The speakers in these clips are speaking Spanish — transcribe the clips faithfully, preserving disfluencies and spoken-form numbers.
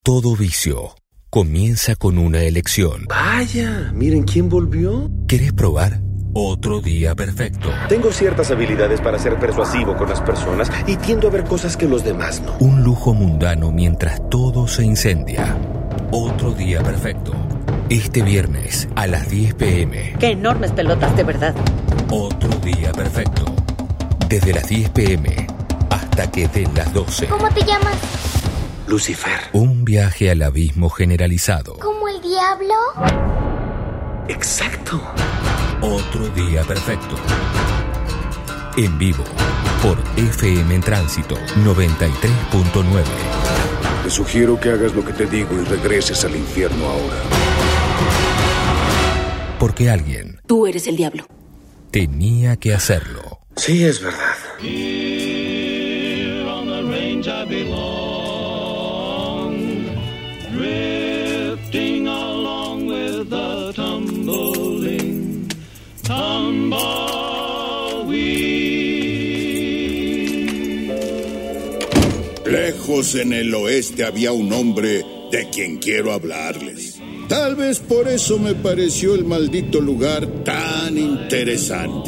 Todo vicio comienza con una elección. Vaya, miren quién volvió. ¿Querés probar? Otro día perfecto. Tengo ciertas habilidades para ser persuasivo con las personas y tiendo a ver cosas que los demás no. Un lujo mundano mientras todo se incendia. Otro día perfecto. Este viernes a las diez pm. ¡Qué enormes pelotas, de verdad! Otro día perfecto. Desde las diez pm hasta que den las doce. ¿Cómo te llamas? Lucifer. Un viaje al abismo generalizado. ¿Como el diablo? Exacto. Otro día perfecto. En vivo por F M en Tránsito noventa y tres punto nueve. Te sugiero que hagas lo que te digo y regreses al infierno ahora. Porque alguien... Tú eres el diablo. Tenía que hacerlo. Sí, es verdad. Here on the range I belong, drifting along with the tumbling tumbleweed. Lejos en el oeste había un hombre de quien quiero hablarles. Tal vez por eso me pareció el maldito lugar tan interesante.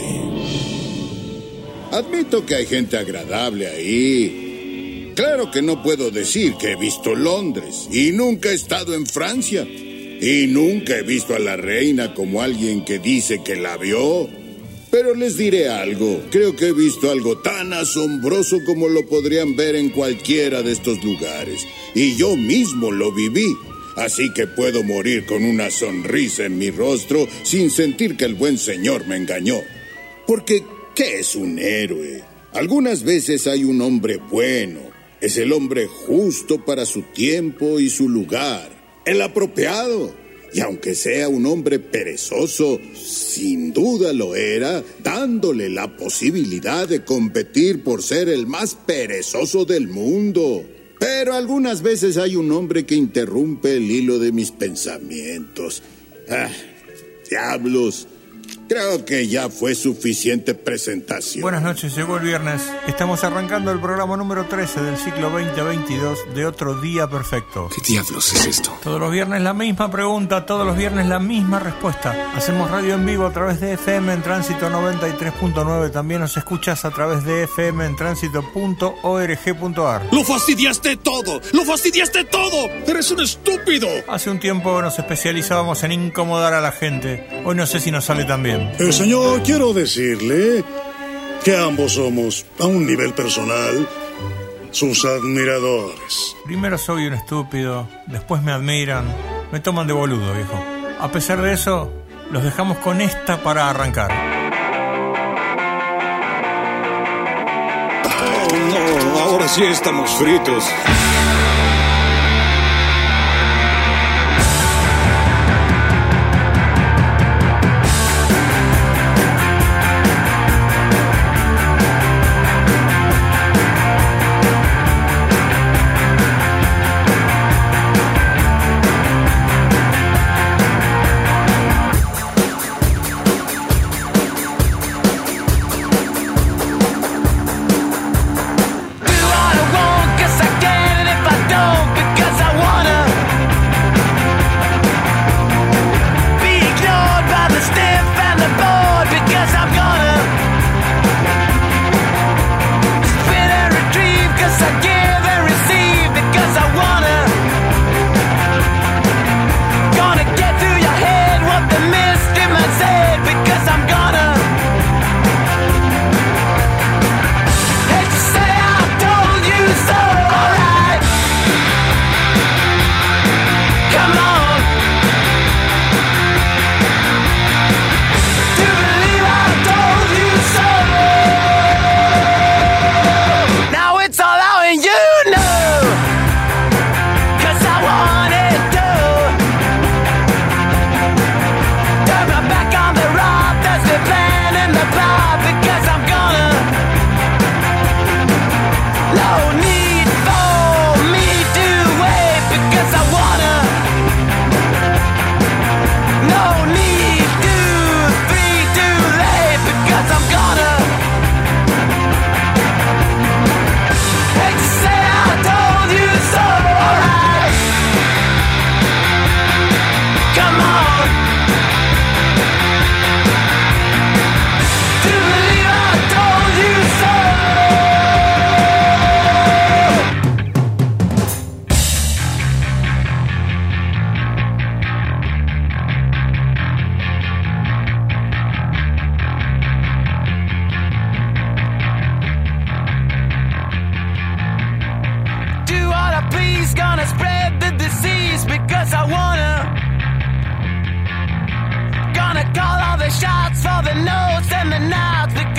Admito que hay gente agradable ahí. Claro que no puedo decir que he visto Londres y nunca he estado en Francia. Y nunca he visto a la reina como alguien que dice que la vio. Pero les diré algo, creo que he visto algo tan asombroso como lo podrían ver en cualquiera de estos lugares. Y yo mismo lo viví. Así que puedo morir con una sonrisa en mi rostro sin sentir que el buen señor me engañó. Porque, ¿qué es un héroe? Algunas veces hay un hombre bueno. Es el hombre justo para su tiempo y su lugar. El apropiado. Y aunque sea un hombre perezoso, sin duda lo era, dándole la posibilidad de competir por ser el más perezoso del mundo. Pero algunas veces hay un hombre que interrumpe el hilo de mis pensamientos. Ah, diablos. Creo que ya fue suficiente presentación. Buenas noches, llegó el viernes. Estamos arrancando el programa número trece del ciclo veinte veintidós de Otro Día Perfecto. ¿Qué diablos es esto? Todos los viernes la misma pregunta, todos los viernes la misma respuesta. Hacemos radio en vivo a través de F M en Tránsito noventa y tres punto nueve. También nos escuchas a través de f m en tránsito punto org punto a r. ¡Lo fastidiaste todo! ¡Lo fastidiaste todo! ¡Eres un estúpido! Hace un tiempo nos especializábamos en incomodar a la gente. Hoy no sé si nos sale tan bien. Eh, señor, quiero decirle que ambos somos, a un nivel personal, sus admiradores. Primero soy un estúpido, después me admiran, me toman de boludo, viejo. A pesar de eso, los dejamos con esta para arrancar. Oh, no, ahora sí estamos fritos. Do what I want, 'cause I get it.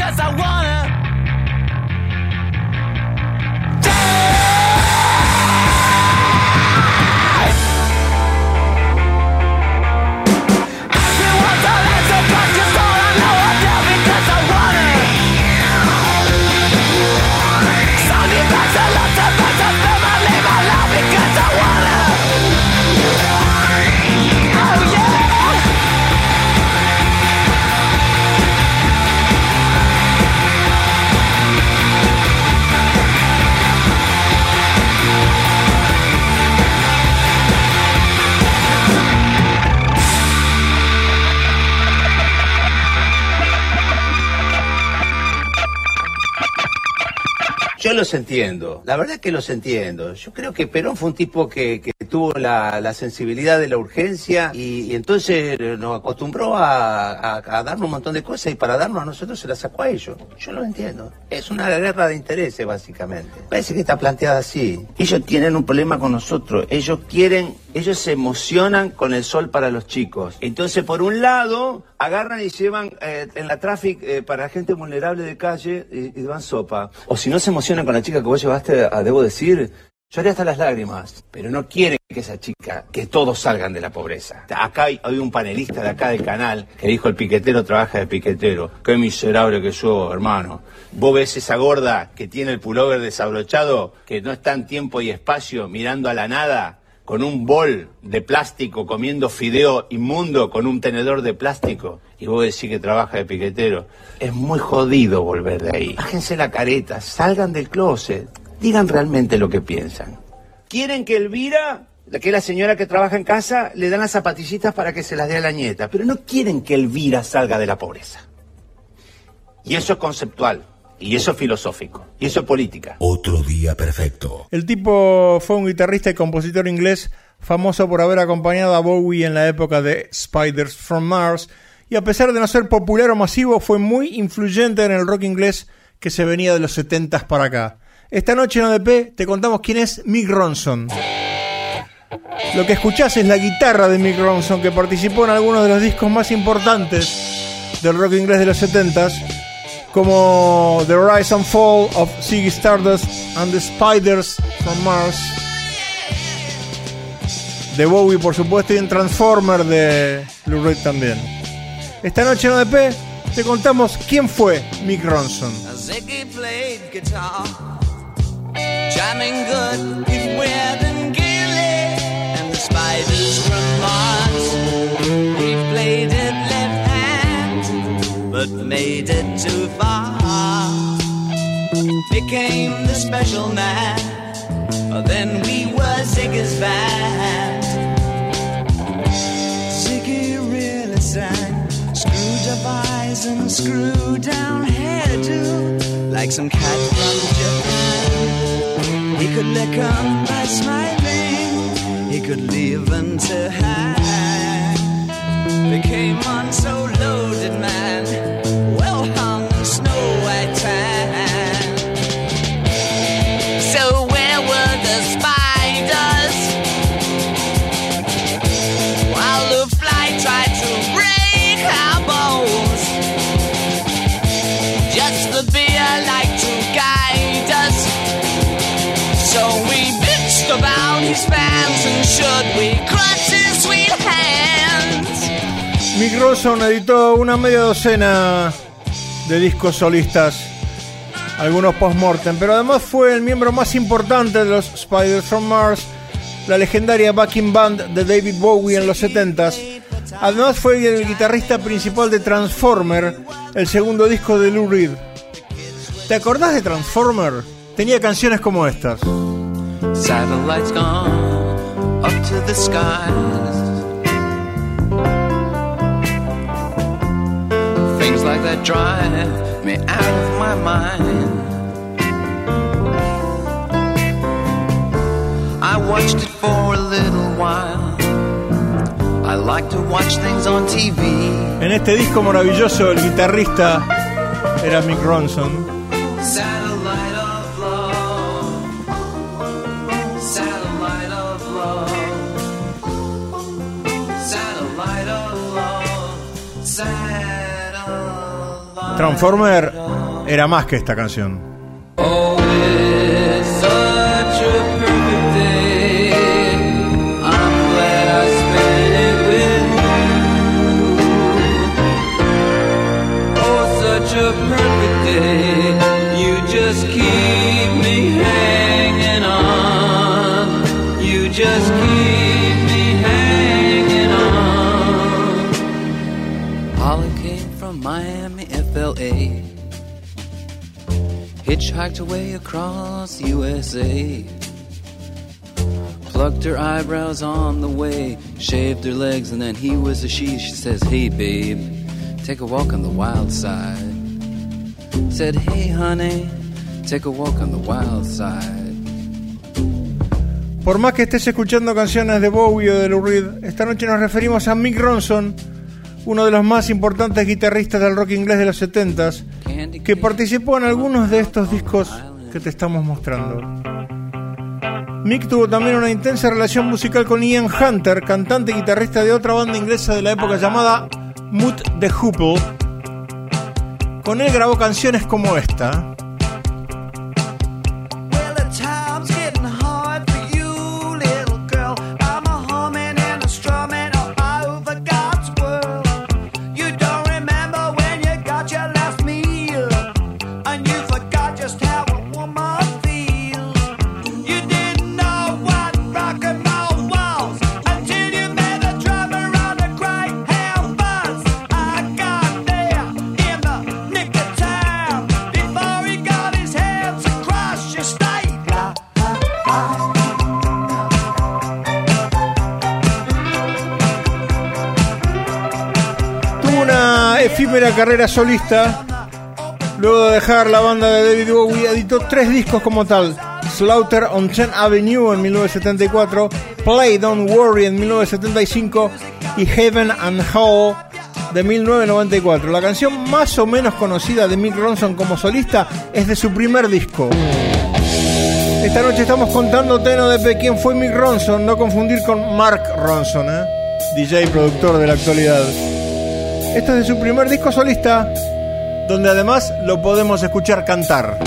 because I wanna. Yo los entiendo, la verdad que los entiendo. Yo creo que Perón fue un tipo que, que tuvo la, la sensibilidad de la urgencia y, y entonces nos acostumbró a, a, a darnos un montón de cosas y para darnos a nosotros se las sacó a ellos. Yo lo entiendo. Es una guerra de intereses, básicamente. Parece que está planteada así. Ellos tienen un problema con nosotros. Ellos quieren, ellos se emocionan con el sol para los chicos. Entonces, por un lado, agarran y llevan eh, en la tráfico eh, para gente vulnerable de calle y, y dan sopa. O si no se emocionan con la chica que vos llevaste, a, debo decir, lloré hasta las lágrimas. Pero no quieren que esa chica, que todos salgan de la pobreza. Acá hay, hay un panelista de acá del canal que dijo: el piquetero trabaja de piquetero. Qué miserable que yo, hermano. Vos ves esa gorda que tiene el pullover desabrochado, que no está en tiempo y espacio mirando a la nada, con un bol de plástico, comiendo fideo inmundo con un tenedor de plástico, y vos decís que trabaja de piquetero. Es muy jodido volver de ahí. Bájense la careta, salgan del closet, digan realmente lo que piensan. ¿Quieren que Elvira, que es la señora que trabaja en casa, le dan las zapatillitas para que se las dé a la nieta? Pero no quieren que Elvira salga de la pobreza. Y eso es conceptual. Y eso es filosófico. Y eso es política. Otro día perfecto. El tipo fue un guitarrista y compositor inglés famoso por haber acompañado a Bowie en la época de Spiders from Mars, y a pesar de no ser popular o masivo, fue muy influyente en el rock inglés que se venía de los setentas para acá. Esta noche en O D P te contamos quién es Mick Ronson. Lo que escuchás es la guitarra de Mick Ronson, que participó en algunos de los discos más importantes del rock inglés de los setentas, como The Rise and Fall of Ziggy Stardust and the Spiders from Mars, de Bowie por supuesto, y en Transformer de Lou Reed también. Esta noche en O D P te contamos quién fue Mick Ronson. Ziggy played guitar, jamming good with Weird and Gilly and the Spiders from Mars. We played it left hand, but made it too far. Became the special man, then we were Ziggy's band. Ziggy really sang, screwed up eyes and screwed down hairdo, like some cat from Japan. He could lick 'em by smiling, he could leave 'em to hang. Became one so loaded man, well hung in snow white tan. So where were the spiders while the fly tried to break our bones? Just the beer like to guide us, so we bitched about his fans, and should we crush his sweet hands? Mick Ronson editó una media docena de discos solistas, algunos post-mortem, pero además fue el miembro más importante de los Spiders from Mars, la legendaria backing band de David Bowie en los setentas. Además fue el guitarrista principal de Transformer, el segundo disco de Lou Reed. ¿Te acordás de Transformer? Tenía canciones como estas. Satellites gone up to the skies. Things like that drive me out of my mind. I watched it for a little while. I like to watch things on T V. En este disco maravilloso el guitarrista era Mick Ronson. Satellite of love. Satellite of love. Satellite of love. Satellite. Transformer era más que esta canción. Oh, it's such a perfect day. I'm glad I spent it with you. Oh, such a perfect day. You just keep me hanging on. You just keep me hanging on. Holly came from Miami, F L A. Hitchhiked away across U S A. Plucked her eyebrows on the way. Shaved her legs and then he was a she. She says, hey babe, take a walk on the wild side. Said, hey honey, take a walk on the wild side. Por más que estés escuchando canciones de Bowie o de Lou Reed, esta noche nos referimos a Mick Ronson, uno de los más importantes guitarristas del rock inglés de los setentas, que participó en algunos de estos discos que te estamos mostrando. Mick tuvo también una intensa relación musical con Ian Hunter, cantante y guitarrista de otra banda inglesa de la época llamada Mood the Hoople. Con él grabó canciones como esta. Efímera carrera solista. Luego de dejar la banda de David Bowie, editó tres discos como tal: Slaughter on tenth Avenue en mil novecientos setenta y cuatro, Play Don't Worry en mil novecientos setenta y cinco y Heaven and Hell de mil novecientos noventa y cuatro. La canción más o menos conocida de Mick Ronson como solista es de su primer disco. Esta noche estamos contándote, no de quién fue Mick Ronson, no confundir con Mark Ronson, ¿eh? D J y productor de la actualidad. Esto es de su primer disco solista, donde además lo podemos escuchar cantar.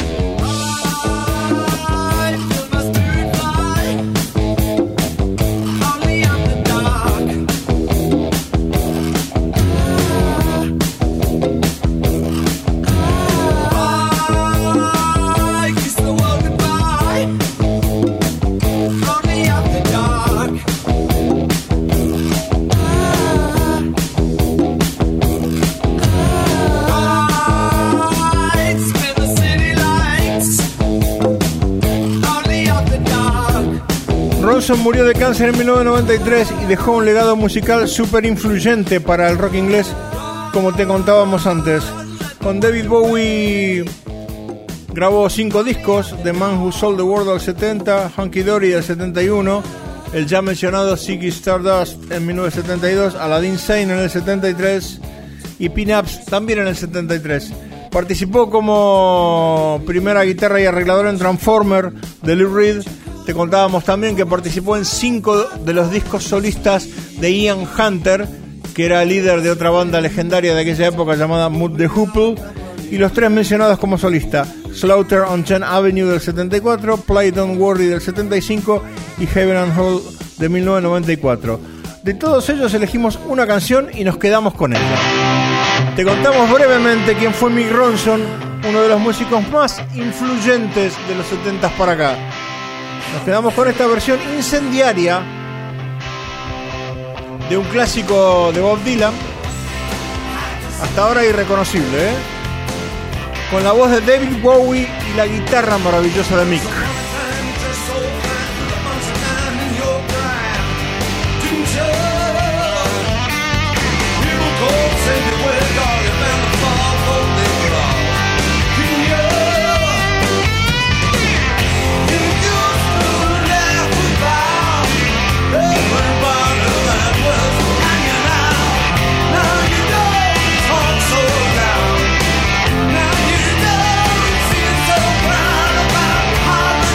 Ronson murió de cáncer en mil novecientos noventa y tres y dejó un legado musical súper influyente para el rock inglés, como te contábamos antes. Con David Bowie grabó cinco discos: The Man Who Sold the World del setenta, Hunky Dory del setenta y uno, el ya mencionado Ziggy Stardust en mil novecientos setenta y dos, Aladdin Sane en el setenta y tres y Pin-Ups también en el setenta y tres. Participó como primera guitarra y arreglador en Transformer de Lou Reed. Te contábamos también que participó en cinco de los discos solistas de Ian Hunter, que era líder de otra banda legendaria de aquella época llamada Mood the Hoople, y los tres mencionados como solista: Slaughter on tenth Avenue del setenta y cuatro, Play Don't Worry del setenta y cinco y Heaven and Hell de mil novecientos noventa y cuatro. De todos ellos elegimos una canción y nos quedamos con ella. Te contamos brevemente quién fue Mick Ronson, uno de los músicos más influyentes de los setentas para acá. Nos quedamos con esta versión incendiaria de un clásico de Bob Dylan, hasta ahora irreconocible, ¿eh? Con la voz de David Bowie y la guitarra maravillosa de Mick. Now you don't seem so proud about how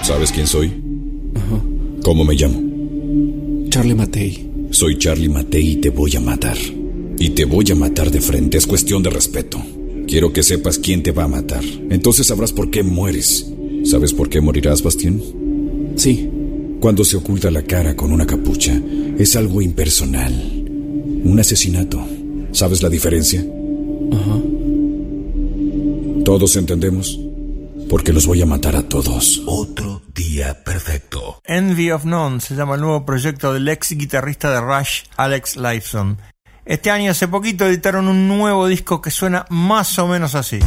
¿Sabes quién soy? Ajá. ¿Cómo me llamo? Charlie Matei. Soy Charlie Matei y te voy a matar. Y te voy a matar de frente, es cuestión de respeto. Quiero que sepas quién te va a matar. Entonces sabrás por qué mueres. ¿Sabes por qué morirás, Bastián? Sí. Cuando se oculta la cara con una capucha, es algo impersonal. Un asesinato. ¿Sabes la diferencia? Ajá. ¿Todos entendemos? Porque los voy a matar a todos. Otro día perfecto. Envy of None se llama el nuevo proyecto del ex guitarrista de Rush, Alex Lifeson. Este año, hace poquito, editaron un nuevo disco que suena más o menos así.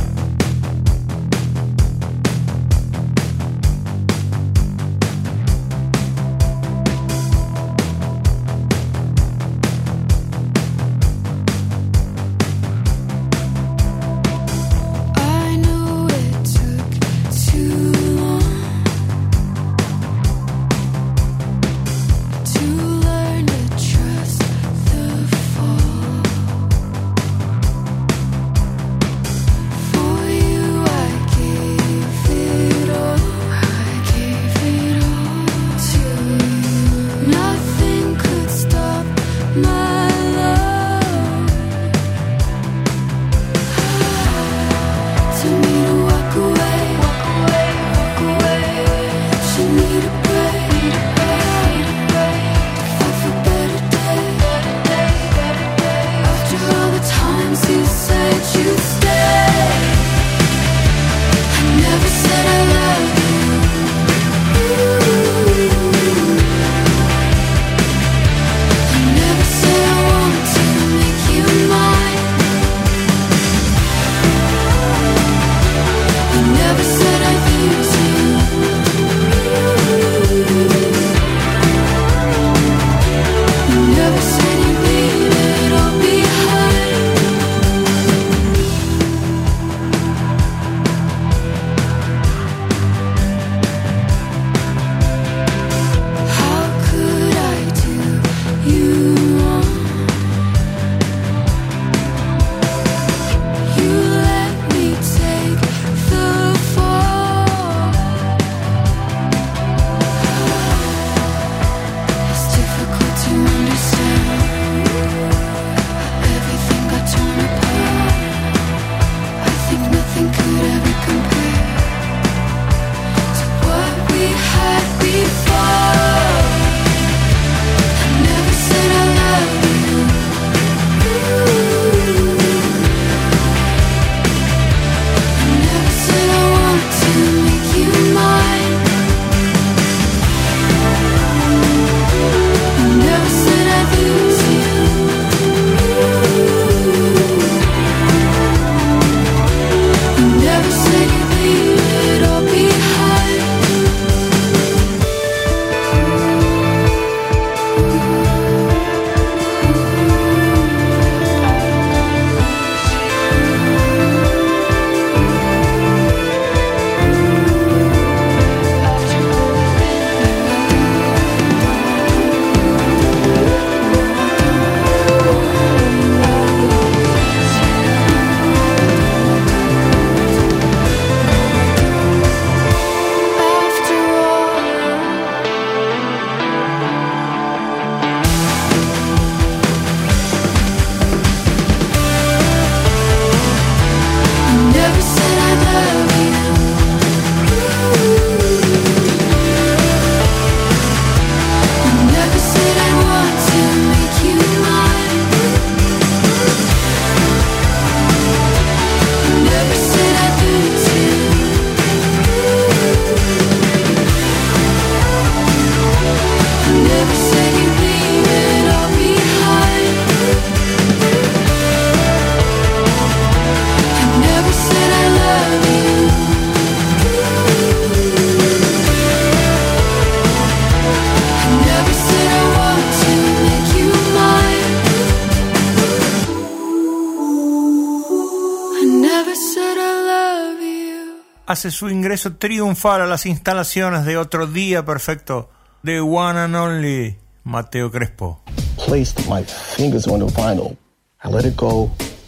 hace su ingreso triunfal a las instalaciones de Otro Día Perfecto, The One and Only Mateo Crespo. Placed my fingers on the vinyl. I let it go,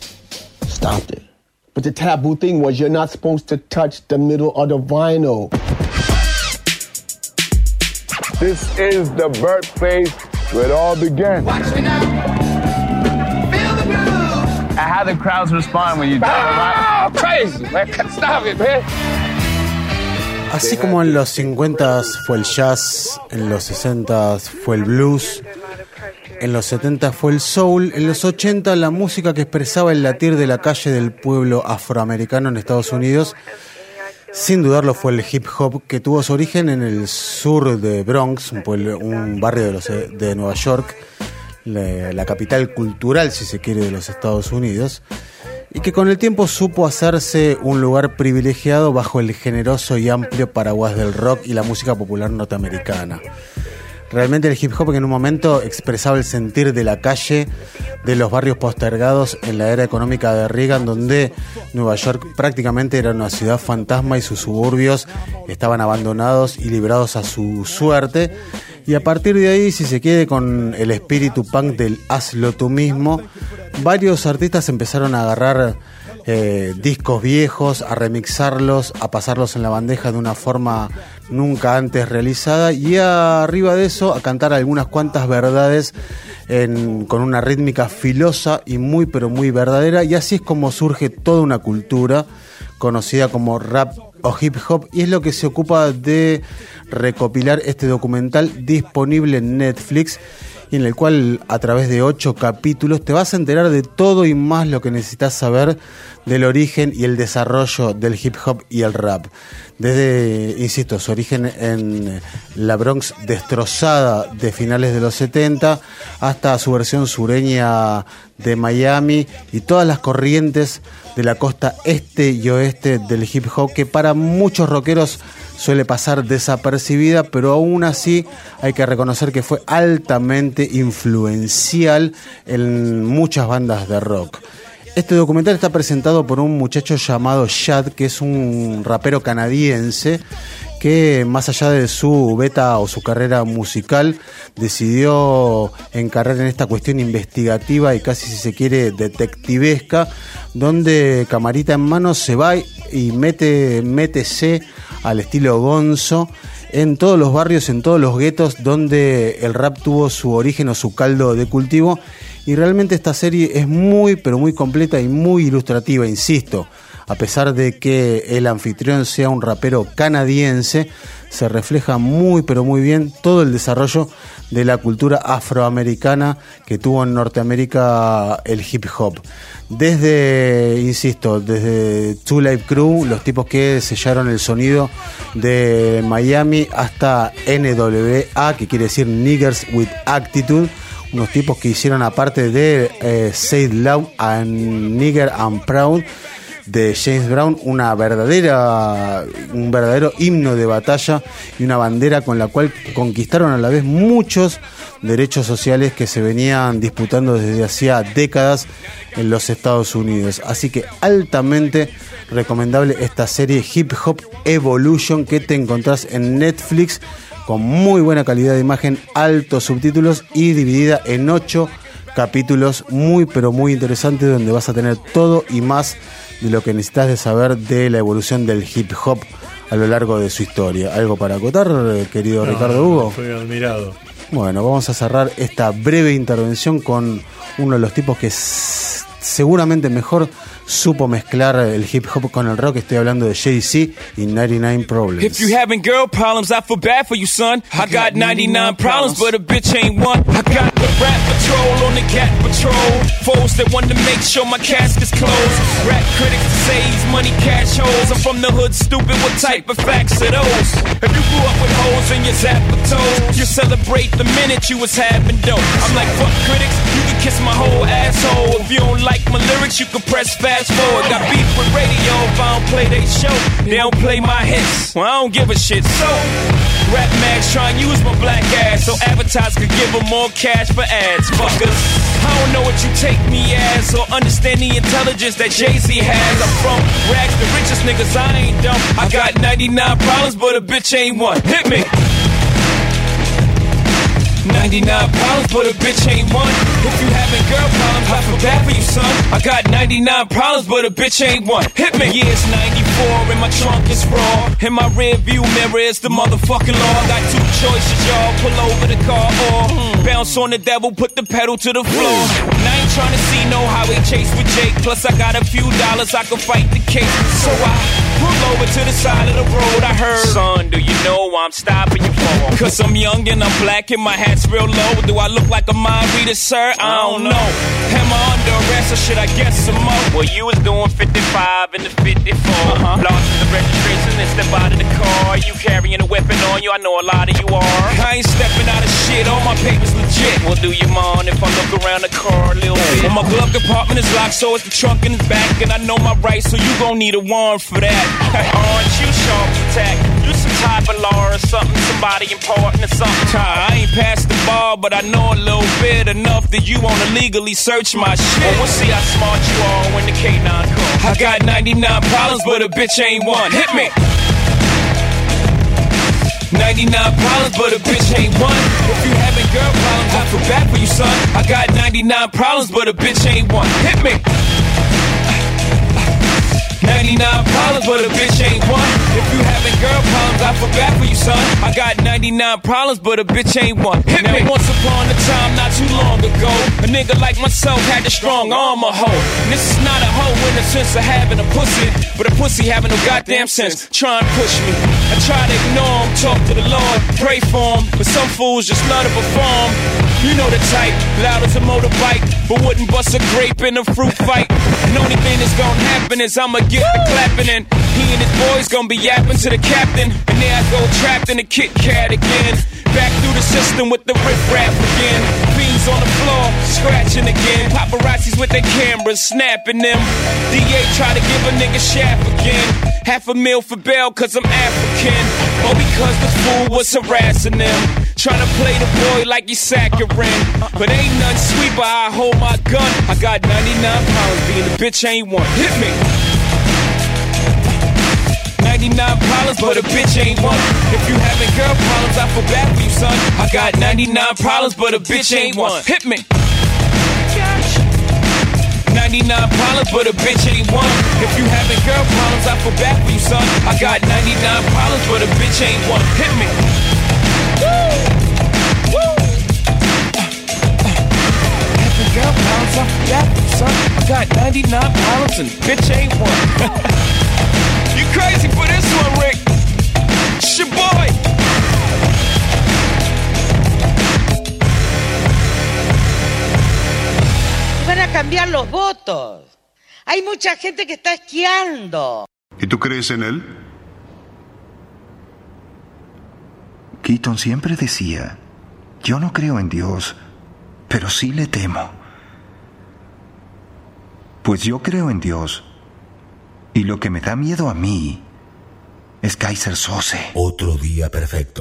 stopped it. But the taboo thing was you're not supposed to touch the middle of the vinyl. This is the birthplace where it all began. Watch me now. Feel the groove. And how the crowds respond when you do it. Oh, crazy, man. Stop it, man. Así como en los cincuenta fue el jazz, en los sesenta fue el blues, en los setenta fue el soul, en los ochenta la música que expresaba el latir de la calle del pueblo afroamericano en Estados Unidos, sin dudarlo fue el hip hop, que tuvo su origen en el sur de Bronx, un, pueblo, un barrio de, los, de Nueva York, la, la capital cultural, si se quiere, de los Estados Unidos, y que con el tiempo supo hacerse un lugar privilegiado bajo el generoso y amplio paraguas del rock y la música popular norteamericana. Realmente el hip hop que en un momento expresaba el sentir de la calle, de los barrios postergados en la era económica de Reagan, donde Nueva York prácticamente era una ciudad fantasma y sus suburbios estaban abandonados y librados a su suerte. Y a partir de ahí, si se quiere, con el espíritu punk del hazlo tú mismo, varios artistas empezaron a agarrar eh, discos viejos, a remixarlos, a pasarlos en la bandeja de una forma nunca antes realizada, y arriba de eso a cantar algunas cuantas verdades en, con una rítmica filosa y muy pero muy verdadera, y así es como surge toda una cultura conocida como rap o hip hop, y es lo que se ocupa de recopilar este documental disponible en Netflix, y en el cual a través de ocho capítulos te vas a enterar de todo y más lo que necesitas saber del origen y el desarrollo del hip hop y el rap. Desde, insisto, su origen en la Bronx destrozada de finales de los setenta hasta su versión sureña de Miami y todas las corrientes de la costa este y oeste del hip hop, que para muchos rockeros suele pasar desapercibida, pero aún así hay que reconocer que fue altamente influencial en muchas bandas de rock. Este documental está presentado por un muchacho llamado Shad, que es un rapero canadiense que, más allá de su beta o su carrera musical, decidió encargar en esta cuestión investigativa y casi, si se quiere, detectivesca, donde camarita en mano se va y mete, métese al estilo Gonzo en todos los barrios, en todos los guetos donde el rap tuvo su origen o su caldo de cultivo. Y realmente esta serie es muy, pero muy completa y muy ilustrativa, insisto. A pesar de que el anfitrión sea un rapero canadiense, se refleja muy, pero muy bien todo el desarrollo de la cultura afroamericana que tuvo en Norteamérica el hip hop. Desde, insisto, desde Two Live Crew, los tipos que sellaron el sonido de Miami, hasta N W A, que quiere decir Niggers with Attitude, unos tipos que hicieron, aparte de eh, Say It Loud and Nigger and Proud de James Brown, una verdadera un verdadero himno de batalla y una bandera con la cual conquistaron a la vez muchos derechos sociales que se venían disputando desde hacía décadas en los Estados Unidos. Así que altamente recomendable esta serie Hip Hop Evolution, que te encontrás en Netflix, con muy buena calidad de imagen, altos subtítulos y dividida en ocho capítulos muy pero muy interesantes, donde vas a tener todo y más de lo que necesitas de saber de la evolución del hip hop a lo largo de su historia. ¿Algo para acotar, querido no, Ricardo Hugo? Estoy admirado. Bueno, vamos a cerrar esta breve intervención con uno de los tipos que s- seguramente mejor supo mezclar el hip hop con el rock. Estoy hablando de Jay-Z y ninety-nine Problems. If you having girl problems, I feel bad for you, son. I got ninety-nine problems, but a bitch ain't one. I got the rap patrol on the cat patrol. Foes that want to make sure my casket's closed. Rap critics to say he's money cash holes. I'm from the hood, stupid. What type of facts are those? If you grew up with hoes in your zap toes, you celebrate the minute you was having dope. I'm like, fuck critics, you can kiss my whole asshole. If you don't like my lyrics, you can press fast forward. Got beef with radio if I don't play they show. They don't play my hits, well I don't give a shit. So, rap mags try and use my black ass so advertisers could give them more cash for ads. Fuckers, I don't know what you take me as or understand the intelligence that Jay-Z has. I'm from rags, the richest niggas, I ain't dumb. I got ninety-nine problems, but a bitch ain't one. Hit me. ninety-nine problems, but a bitch ain't one. If you having girl problems, I feel bad for you, son. I got ninety-nine problems, but a bitch ain't one. Hit me. Yeah, it's ninety-four and my trunk is raw. In my rear view mirror is the motherfucking law. I got two choices, y'all. Pull over the car or mm, bounce on the devil, put the pedal to the floor. And I ain't trying to see no highway chase with Jake. Plus I got a few dollars, I can fight the case. So I pull over to the side of the road. I heard, son, do you know why I'm stopping you for? Cause I'm young and I'm black and my hat's real low. Do I look like a mind reader, sir? I don't know. Am I under arrest or should I guess some more? Well, you was doing fifty-five and the fifty-four. Uh-huh. Lost the registration and step out of the car. You carrying a weapon on you, I know a lot of you are. I ain't stepping out of shit, all my papers legit. Well, do you mind if I look around the car a little bit? Well, my glove compartment is locked, so it's the trunk in the back. And I know my rights, so you gon' need a warrant for that. Aren't you sharp attack? You some type of law or something, somebody important or something. I ain't past the bar, but I know a little bit enough that you wanna legally search my shit. Well, we'll see how smart you are when the K nine comes. I got ninety-nine problems, but a bitch ain't one. Hit me. ninety-nine problems, but a bitch ain't one. If you having girl problems, I feel bad for you, son. I got ninety-nine problems, but a bitch ain't one. Hit me. ninety-nine problems, but a bitch ain't one. If you having girl problems, I feel bad for you, son. I got ninety-nine problems, but a bitch ain't one. Hit now, me. Once upon a time, not too long ago, a nigga like myself had a strong arm, a hoe. And this is not a hoe in the sense of having a pussy, but a pussy having no goddamn sense. Try and push me. I try to ignore him, talk to the Lord, pray for him, but some fools just love to perform. You know the type, loud as a motorbike, but wouldn't bust a grape in a fruit fight. And only thing that's gonna happen is I'ma get the clapping and he and his boys gonna be yapping to the captain. And there I go trapped in a Kit Kat again. Back through the system with the riff-raff again. Beans on the floor, scratching again. Paparazzis with their cameras, snapping them. D A try to give a nigga shaft again. Half a meal for bail cause I'm African. Or because the fool was harassing them. Trying to play the boy like he's saccharine. But ain't none sweet but I hold my gun. I got ninety-nine pounds, being a bitch ain't one. Hit me. ninety-nine problems, but a bitch ain't one. If you having girl problems, I feel bad for you, son. I got ninety-nine problems, but a bitch ain't one. Hit me. ninety-nine problems, but a bitch ain't one. If you having girl problems, I feel bad for you, son. I got ninety-nine problems, but a bitch ain't one. Hit me. Woo! Woo! Having girl problems, I feel bad for you, son. I got ninety-nine problems and bitch ain't one. You crazy for this one, Rick? It's your boy. Van a cambiar los votos. Hay mucha gente que está esquiando. ¿Y tú crees en él? Keaton siempre decía, yo no creo en Dios, pero sí le temo. Pues yo creo en Dios. Y lo que me da miedo a mí es Kaiser Sose. Otro día perfecto.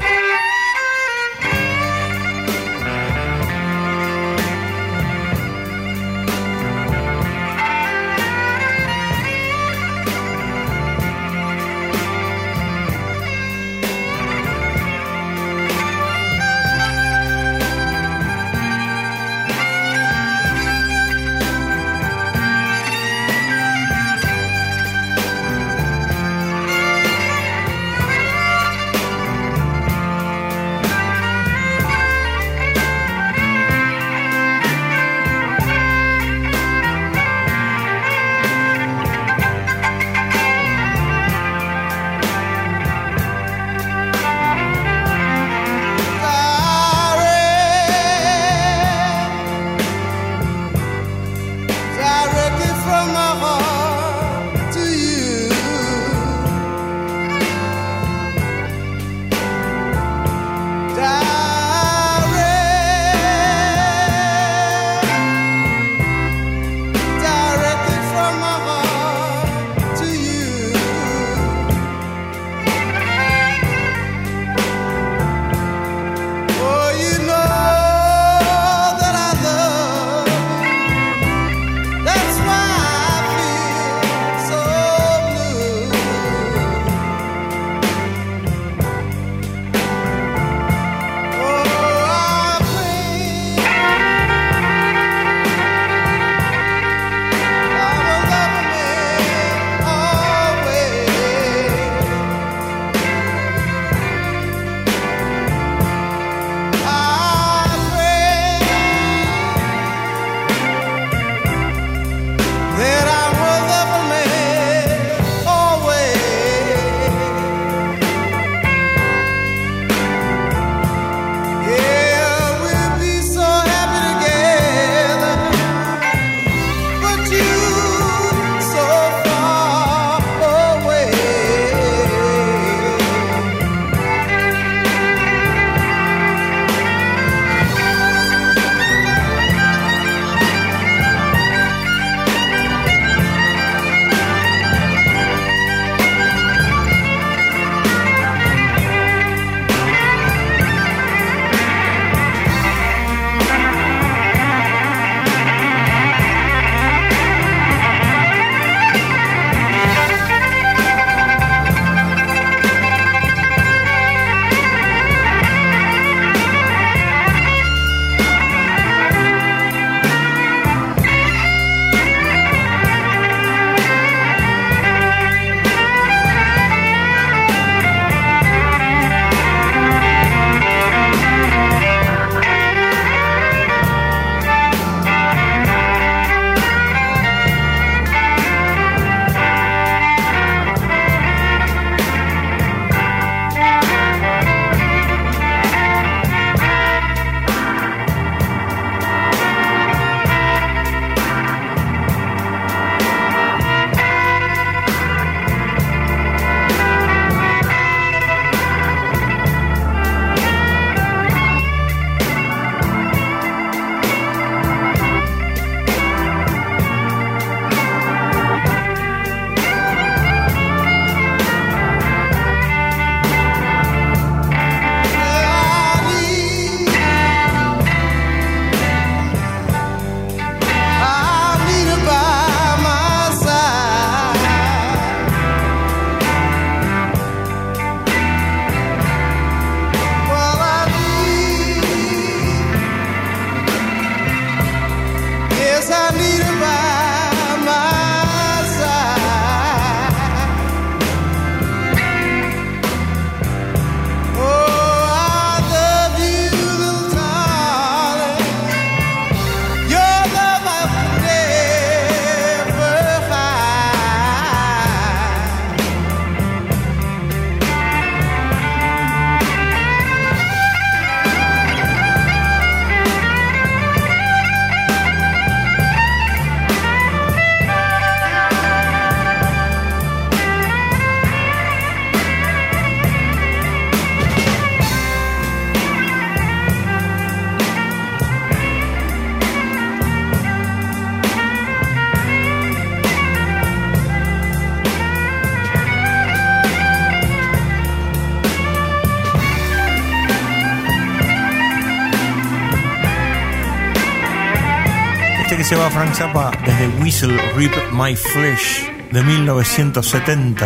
que se va Frank Zappa desde Whistle Rip My Flesh de mil novecientos setenta.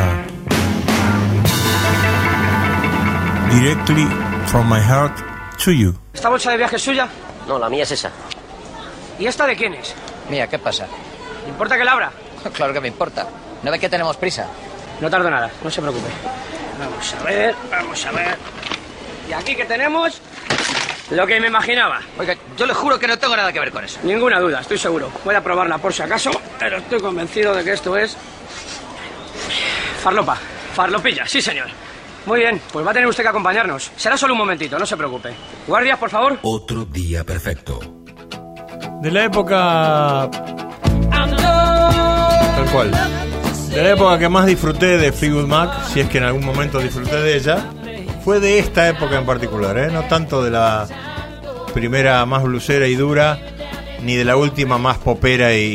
Directly from my heart to you. ¿Esta bolsa de viaje es suya? No, la mía es esa. ¿Y esta de quién es? Mía, ¿qué pasa? ¿Le importa que la abra? Claro que me importa. ¿No ve que tenemos prisa? No tardo nada, no se preocupe. Vamos a ver, vamos a ver. Y aquí que tenemos lo que me imaginaba. Oiga, yo le juro que no tengo nada que ver con eso. Ninguna duda, estoy seguro. Voy a probarla por si acaso, pero estoy convencido de que esto es farlopa, farlopilla, sí señor. Muy bien, pues va a tener usted que acompañarnos. Será solo un momentito, no se preocupe. Guardias, por favor. Otro día perfecto. De la época... Tal cual. De la época que más disfruté de Fleetwood Mac, si es que en algún momento disfruté de ella, fue de esta época en particular, ¿eh? No tanto de la primera más blusera y dura, ni de la última más popera y,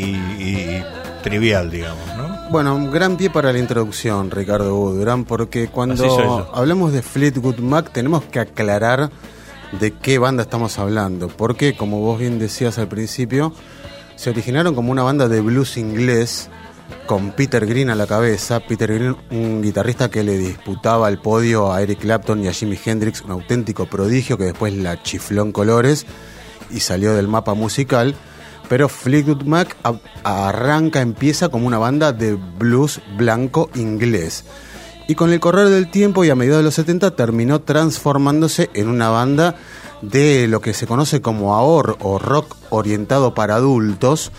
y trivial, digamos, ¿no? Bueno, gran pie para la introducción, Ricardo Woodgram, porque cuando hablamos de Fleetwood Mac tenemos que aclarar de qué banda estamos hablando, porque como vos bien decías al principio, se originaron como una banda de blues inglés con Peter Green a la cabeza. Peter Green, un guitarrista que le disputaba el podio a Eric Clapton y a Jimi Hendrix, un auténtico prodigio que después la chifló en colores y salió del mapa musical. Pero Fleetwood Mac a- arranca, empieza como una banda de blues blanco inglés. Y con el correr del tiempo y a mediados de los setenta terminó transformándose en una banda de lo que se conoce como A O R o rock orientado para adultos,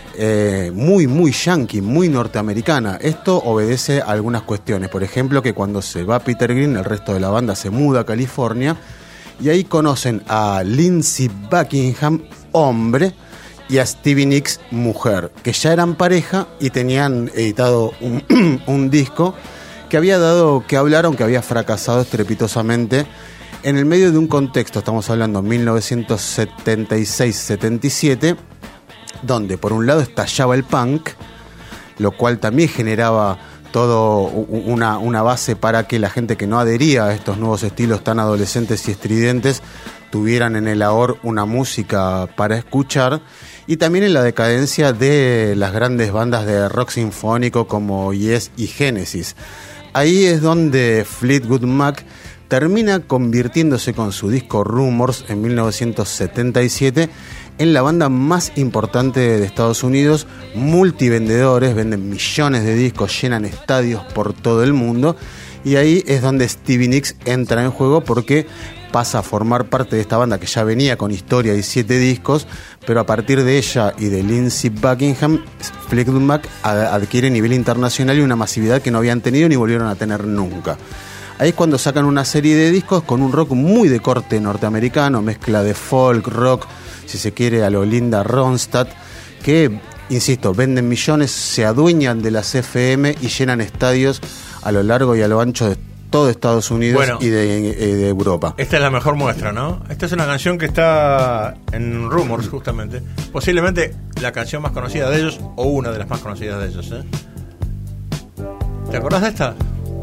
eh, muy, muy yankee, muy norteamericana. Esto obedece a algunas cuestiones. Por ejemplo, que cuando se va Peter Green, el resto de la banda se muda a California y ahí conocen a Lindsey Buckingham, hombre, y a Stevie Nicks, mujer, que ya eran pareja y tenían editado un, un disco que había dado que hablar, aunque había fracasado estrepitosamente en el medio de un contexto, estamos hablando de mil novecientos setenta y seis setenta y siete, donde por un lado estallaba el punk, lo cual también generaba todo una, una base para que la gente que no adhería a estos nuevos estilos tan adolescentes y estridentes tuvieran en el A O R una música para escuchar, y también en la decadencia de las grandes bandas de rock sinfónico como Yes y Genesis. Ahí es donde Fleetwood Mac termina convirtiéndose con su disco Rumors en mil novecientos setenta y siete en la banda más importante de Estados Unidos, multivendedores, venden millones de discos, llenan estadios por todo el mundo, y ahí es donde Stevie Nicks entra en juego porque pasa a formar parte de esta banda que ya venía con historia y siete discos, pero a partir de ella y de Lindsey Buckingham, Fleetwood Mac adquiere nivel internacional y una masividad que no habían tenido ni volvieron a tener nunca. Ahí es cuando sacan una serie de discos con un rock muy de corte norteamericano, mezcla de folk, rock, si se quiere, a lo Linda Ronstadt, que, insisto, venden millones, se adueñan de las F M y llenan estadios a lo largo y a lo ancho de todo Estados Unidos, bueno, y de, eh, de Europa. Esta es la mejor muestra, ¿no? Esta es una canción que está en Rumors, justamente. Posiblemente la canción más conocida de ellos, o una de las más conocidas de ellos, ¿eh? ¿Te acordás de esta?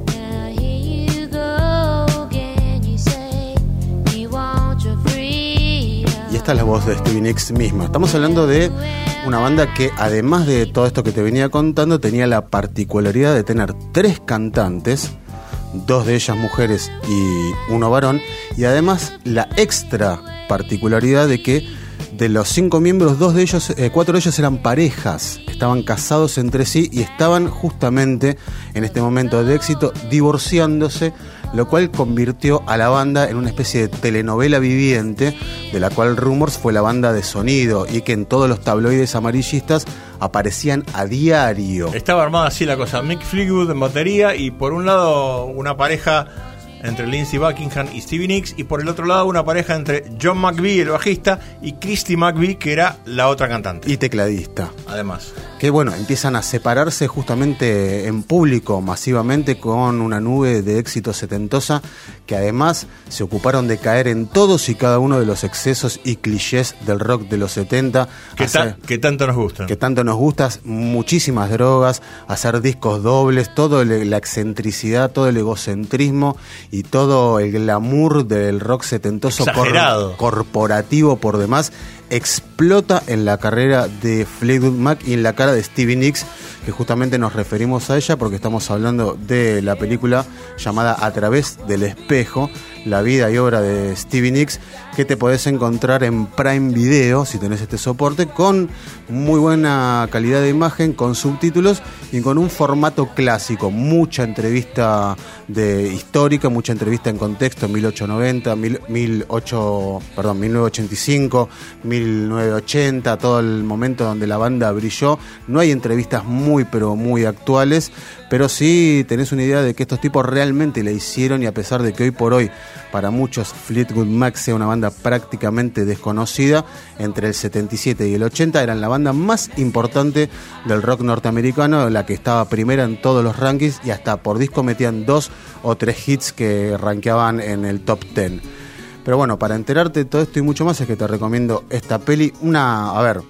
Y esta es la voz de Stevie Nicks misma. Estamos hablando de una banda que, además de todo esto que te venía contando, tenía la particularidad de tener tres cantantes, dos de ellas mujeres y uno varón, y además la extra particularidad de que de los cinco miembros, dos de ellos, eh, cuatro de ellos eran parejas, estaban casados entre sí y estaban justamente en este momento de éxito divorciándose, lo cual convirtió a la banda en una especie de telenovela viviente, de la cual Rumors fue la banda de sonido y que en todos los tabloides amarillistas aparecían a diario. Estaba armada así la cosa, Mick Fleetwood en batería y por un lado una pareja entre Lindsey Buckingham y Stevie Nicks, y por el otro lado una pareja entre John McVie, el bajista, y Christy McVie, que era la otra cantante. Y tecladista. Además. Que bueno, empiezan a separarse justamente en público, masivamente, con una nube de éxito setentosa, que además se ocuparon de caer en todos y cada uno de los excesos y clichés del rock de los setenta. Que, hacer, ta- que tanto nos gustan. Que tanto nos gustan, muchísimas drogas, hacer discos dobles, toda la excentricidad, todo el egocentrismo y todo el glamour del rock setentoso cor- corporativo por demás. explota en la carrera de Fleetwood Mac y en la cara de Stevie Nicks, que justamente nos referimos a ella porque estamos hablando de la película llamada A través del espejo, la vida y obra de Stevie Nicks, que te podés encontrar en Prime Video si tenés este soporte, con muy buena calidad de imagen, con subtítulos y con un formato clásico, mucha entrevista de histórica, mucha entrevista en contexto, mil ochocientos noventa, mil ocho, perdón, mil novecientos ochenta y cinco, mil novecientos ochenta, todo el momento donde la banda brilló. No hay entrevistas muy pero muy actuales, pero sí tenés una idea de que estos tipos realmente la hicieron, y a pesar de que hoy por hoy para muchos Fleetwood Mac sea una banda prácticamente desconocida, entre el setenta y siete y el ochenta eran la banda más importante del rock norteamericano, la que estaba primera en todos los rankings, y hasta por disco metían dos o tres hits que rankeaban en el top ten. Pero bueno, para enterarte de todo esto y mucho más es que te recomiendo esta peli. Una, a ver,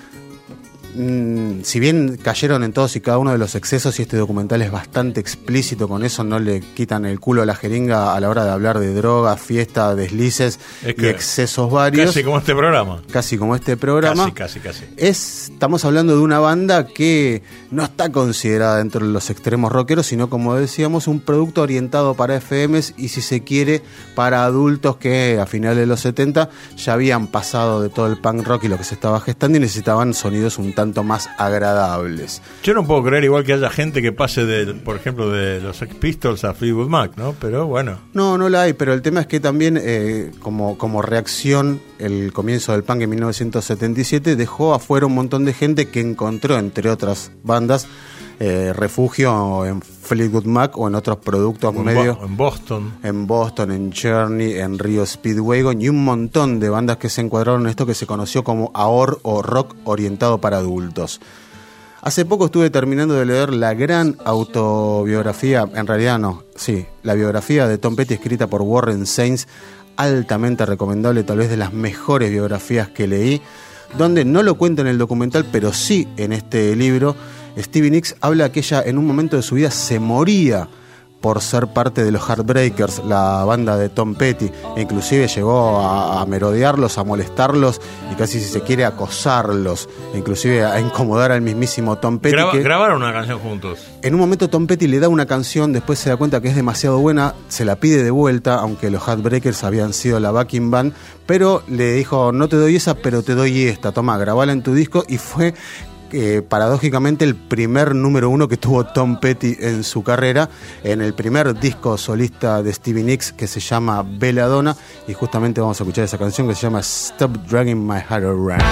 Mm, si bien cayeron en todos y cada uno de los excesos, y este documental es bastante explícito con eso, no le quitan el culo a la jeringa a la hora de hablar de drogas, fiesta, deslices y excesos varios. Casi como este programa. Casi como este programa. Casi, casi, casi. Es, estamos hablando de una banda que no está considerada dentro de los extremos rockeros, sino, como decíamos, un producto orientado para F Ms y, si se quiere, para adultos que a finales de los setenta ya habían pasado de todo el punk rock y lo que se estaba gestando y necesitaban sonidos un tanto más agradables. Yo no puedo creer igual que haya gente que pase de, por ejemplo, de los Sex Pistols a Fleetwood Mac, ¿no? Pero bueno. No, no la hay, pero el tema es que también eh, como, como reacción, el comienzo del punk en mil novecientos setenta y siete dejó afuera un montón de gente que encontró, entre otras bandas, eh, refugio en Fleetwood Mac o en otros productos en medios. Bo- en Boston. En Boston, en Journey, en Rio Speedwagon, y un montón de bandas que se encuadraron en esto que se conoció como A O R o rock orientado para adultos. Hace poco estuve terminando de leer la gran autobiografía, en realidad no, sí, la biografía de Tom Petty escrita por Warren Sainz, altamente recomendable, tal vez de las mejores biografías que leí, donde no lo cuenta en el documental, pero sí en este libro. Stevie Nicks habla que ella en un momento de su vida se moría por ser parte de los Heartbreakers, la banda de Tom Petty, e inclusive llegó a, a merodearlos, a molestarlos y casi, si se quiere, acosarlos, e inclusive a incomodar al mismísimo Tom Petty. Graba, que grabaron una canción juntos. En un momento Tom Petty le da una canción, después se da cuenta que es demasiado buena, se la pide de vuelta, aunque los Heartbreakers habían sido la backing band, pero le dijo: no te doy esa, pero te doy esta, toma, grabala en tu disco, y fue Eh, paradójicamente el primer número uno que tuvo Tom Petty en su carrera, en el primer disco solista de Stevie Nicks, que se llama Belladonna, y justamente vamos a escuchar esa canción que se llama Stop Dragging My Heart Around.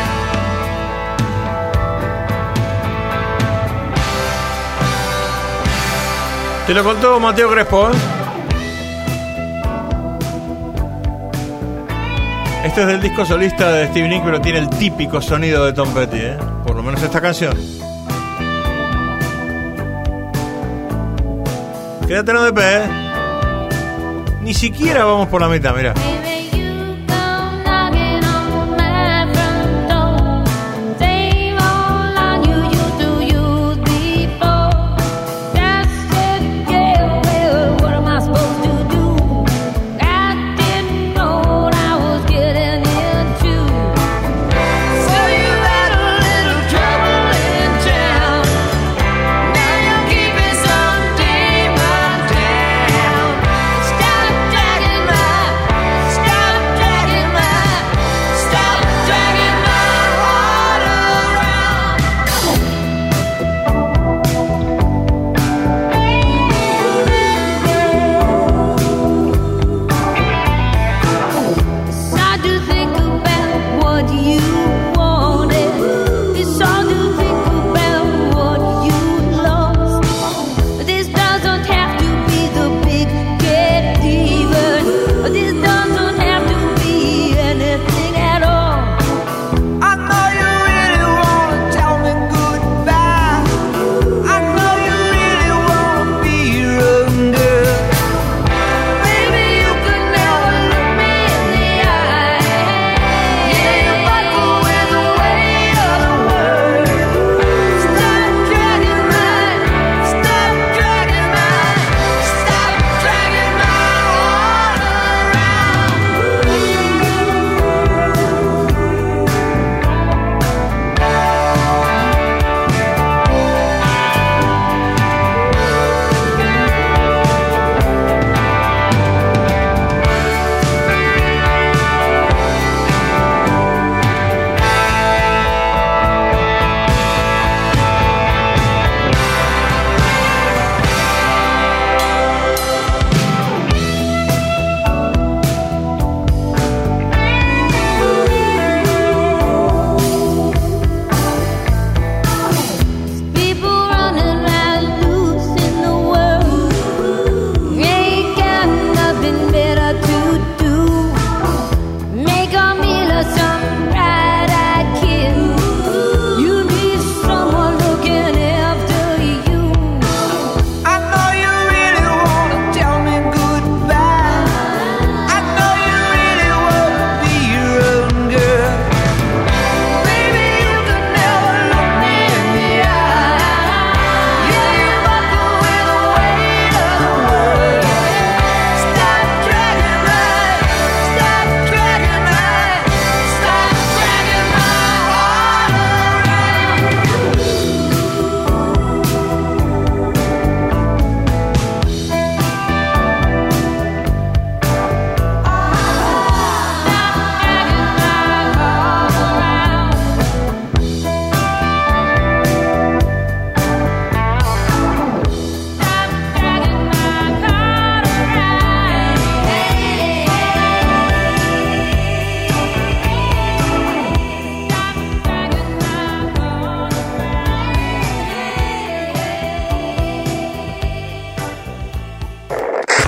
Te lo contó Mateo Crespo, ¿eh? Este es del disco solista de Stevie Nicks, pero tiene el típico sonido de Tom Petty, ¿eh? Por lo menos esta canción. Quédate no de pe, ¿eh? Ni siquiera vamos por la mitad, mira. Stop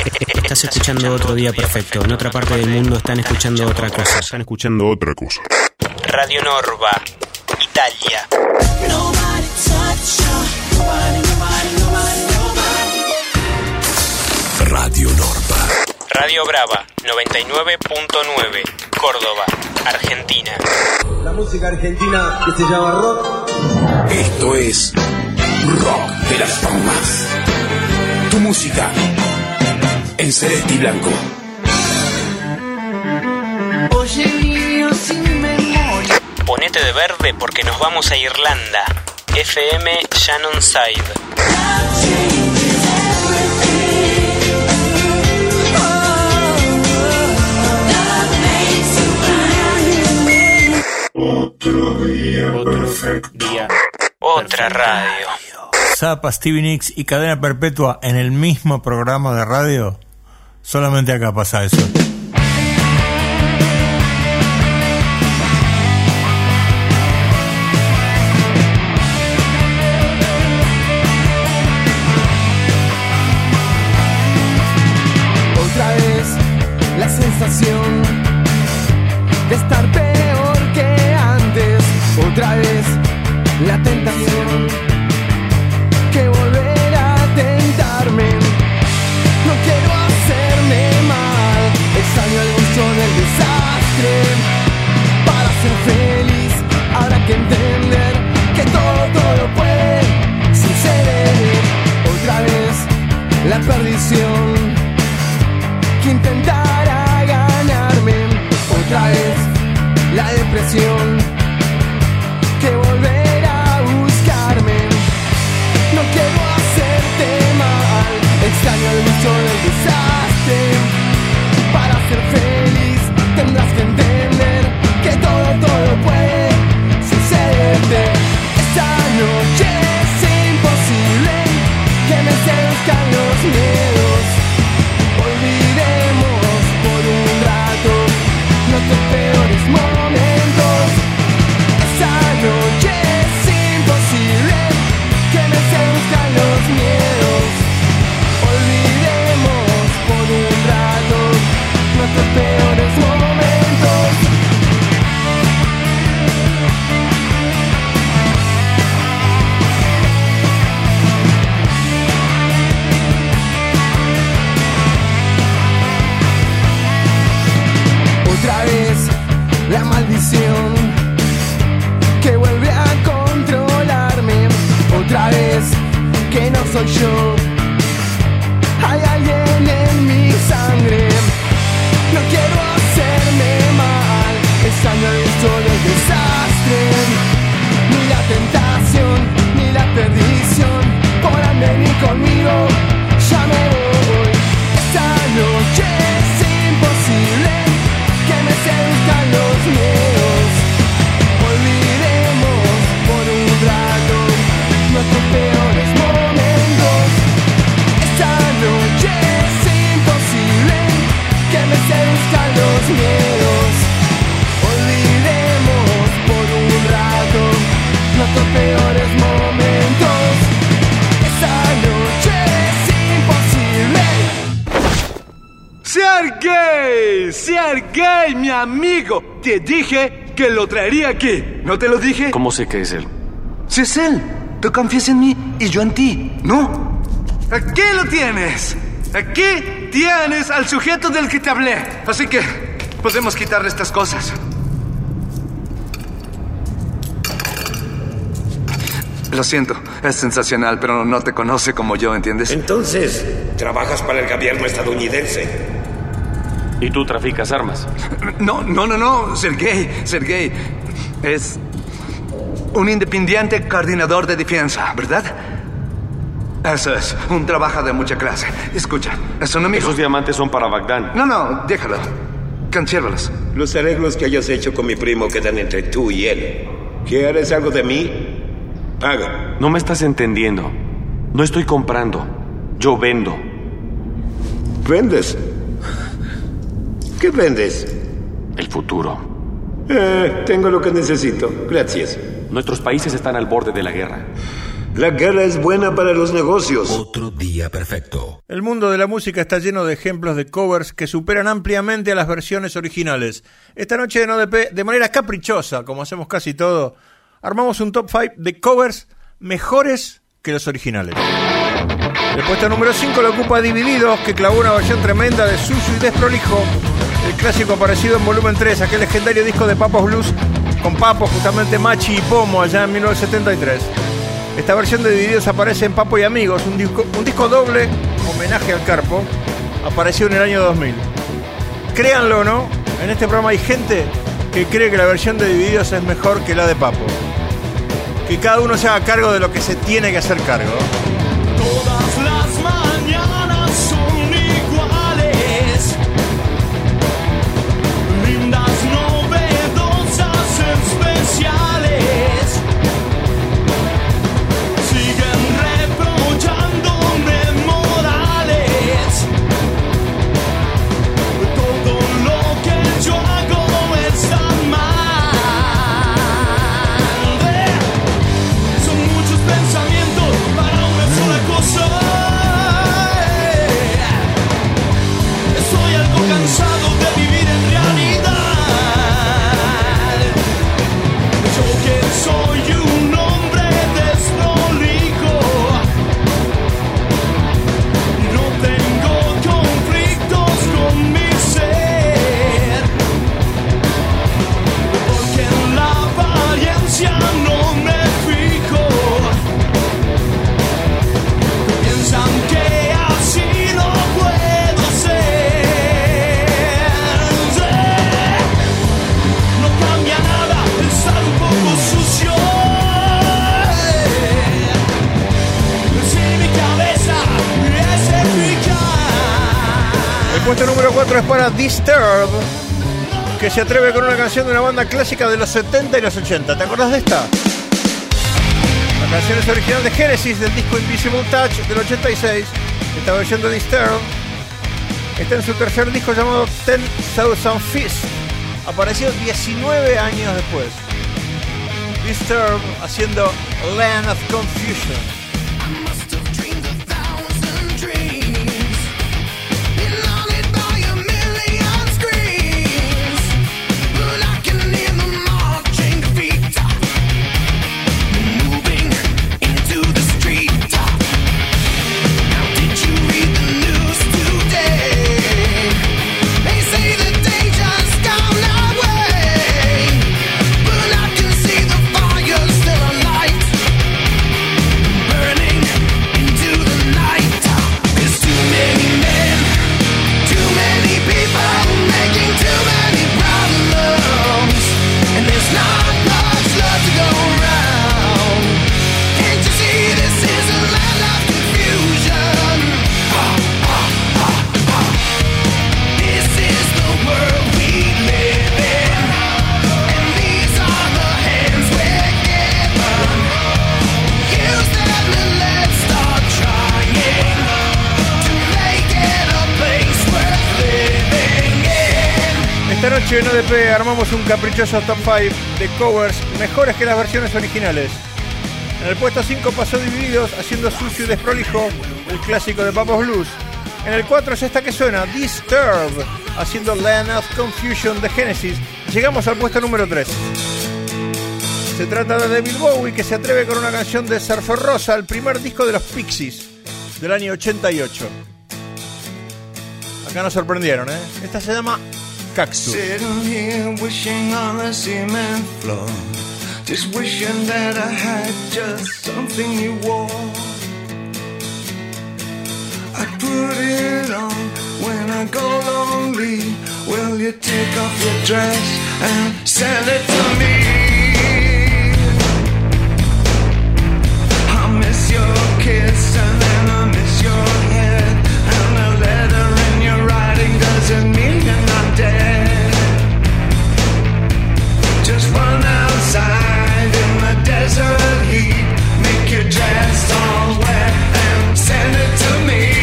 Estás escuchando Otro Día Perfecto. En otra parte del mundo están escuchando otra cosa. Están escuchando otra cosa. Radio Norba, Italia. Radio Norba. Radio Brava, noventa y nueve punto nueve, Córdoba, Argentina. La música argentina que se llama rock. Esto es Rock de las Palmas. Tu música en celeste y blanco. Oye, mío, sin memoria. Ponete de verde porque nos vamos a Irlanda. F M Shannon Side. Otro día perfecto. Día. Otra radio. Zappa, Stevie Nicks y Cadena Perpetua en el mismo programa de radio. Solamente acá pasa eso. Otra vez la sensación de estar peor que antes. Otra vez la tentación que volver a tentarme. No quiero hacerme mal, extraño el gusto del desastre. Para ser feliz habrá que entender que todo, todo puede suceder. Otra vez la perdición que intentara ganarme. Otra vez la depresión que volverá a buscarme. No quiero hacerte mal, extraño el gusto del desastre. Para ser feliz tendrás que entender que todo, todo puede sucederte. Esta noche es imposible que me seduzcan los miedos. Olvidemos por un rato nuestros peores momentos. Esta noche es imposible que me seduzcan los miedos. Olvidemos por un rato nuestros peores momentos. Otra vez la maldición que vuelve a controlarme. Otra vez que no soy yo, hay alguien en mi sangre. No quiero hacerme mal, extraño el gusto del desastre. Ni la tentación, ni la perdición podrán venir conmigo, ya me voy. Esta noche es imposible que me seduzcan los miedos. Olvidemos por un rato nuestros peores momentos. Esta noche es imposible que me seduzcan los miedos. Olvidemos por un rato nuestros peores momentos. Esta noche es imposible. Sergey, Sergey, mi amigo, te dije que lo traería aquí. ¿No te lo dije? ¿Cómo sé que es él? Si es él, tú confías en mí y yo en ti, ¿no? Aquí lo tienes. Aquí tienes al sujeto del que te hablé. Así que podemos quitarle estas cosas. Lo siento, es sensacional, pero no te conoce como yo, ¿entiendes? Entonces, trabajas para el gobierno estadounidense. ¿Y tú traficas armas? No, no, no, no, Sergey, Sergey. Es un independiente coordinador de defensa, ¿verdad? Eso es, un trabajo de mucha clase. Escucha, es un amigo. Esos diamantes son para Bagdán. No, no, déjalo. Consérvalos. Los arreglos que hayas hecho con mi primo quedan entre tú y él. ¿Quieres algo de mí? Paga. No me estás entendiendo. No estoy comprando. Yo vendo. ¿Vendes? ¿Qué vendes? El futuro. Eh, tengo lo que necesito. Gracias. Nuestros países están al borde de la guerra. La guerra es buena para los negocios. Otro día perfecto. El mundo de la música está lleno de ejemplos de covers que superan ampliamente a las versiones originales. Esta noche en O D P, de manera caprichosa, como hacemos casi todo, armamos un top cinco de covers mejores que los originales. El puesto número cinco lo ocupa Divididos, que clavó una versión tremenda de Sucio y Desprolijo, el clásico aparecido en volumen tres, aquel legendario disco de Papos Blues, con Papo, justamente Machi y Pomo, allá en mil novecientos setenta y tres. Esta versión de Divididos aparece en Papo y Amigos, un disco, un disco doble, homenaje al Carpo, apareció en el año dos mil. Créanlo o no, en este programa hay gente que cree que la versión de Divididos es mejor que la de Papo. Que cada uno se haga cargo de lo que se tiene que hacer cargo. Todas las mañanas son iguales, lindas, novedosas, especiales. Siguen reprochándome morales. Todo lo que yo hago está mal. Son muchos pensamientos para una sola cosa. Estoy algo cansado de vivir en realidad. Yo que soy un hombre desprolijo, no tengo conflictos con mi ser, porque en la apariencia no me fijo. Piensan que así no puedo ser. No cambia nada estar un poco sucio. Si mi cabeza es eficaz. El puesto número cuatro es para Disturbed, que se atreve con una canción de una banda clásica de los setenta y los ochenta. ¿Te acordás de esta? La canción es original de Genesis, del disco Invisible Touch del ochenta y seis. Esta versión de Disturbed está en su tercer disco llamado Ten Thousand Feast, apareció diecinueve años después. Disturbed haciendo Land of Confusion. Esta noche en O D P armamos un caprichoso top cinco de covers mejores que las versiones originales. En el puesto cinco pasó Divididos haciendo Sucio y Desprolijo, el clásico de Papos Blues. En el cuatro es esta que suena, Disturbed, haciendo Land of Confusion de Genesis. Llegamos al puesto número tres. Se trata de David Bowie, que se atreve con una canción de Surfer Rosa, el primer disco de los Pixies del año ochenta y ocho. Acá nos sorprendieron, ¿eh? Esta se llama Cactus. Sitting here wishing on the cement floor, just wishing that I had just something you wore. I put it on when I go lonely. Will you take off your dress and send it to me? I miss your kiss and then I miss your head, and the letter in your writing doesn't mean you're not dead. Just run outside in the desert heat, make your dress all wet and send it to me.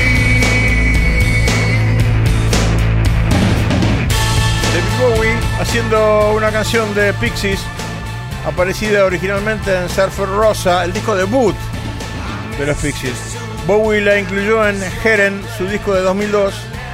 David Bowie haciendo una canción de Pixies aparecida originalmente en Surfer Rosa, el disco debut de los Pixies. Bowie la incluyó en Heren, su disco de dos mil dos.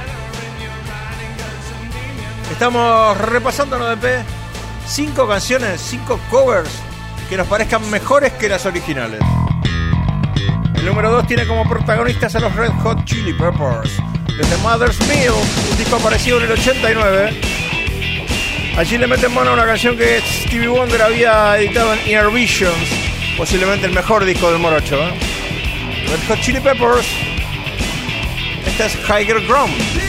Estamos repasando en O D P cinco canciones, cinco covers que nos parezcan mejores que las originales. El número dos tiene como protagonistas a los Red Hot Chili Peppers desde Mother's Milk, un disco aparecido en el ochenta y nueve. Allí le meten mano a una canción que Stevie Wonder había editado en Inner Visions, posiblemente el mejor disco del morocho, ¿eh? Red Hot Chili Peppers. Esta es Higher Ground.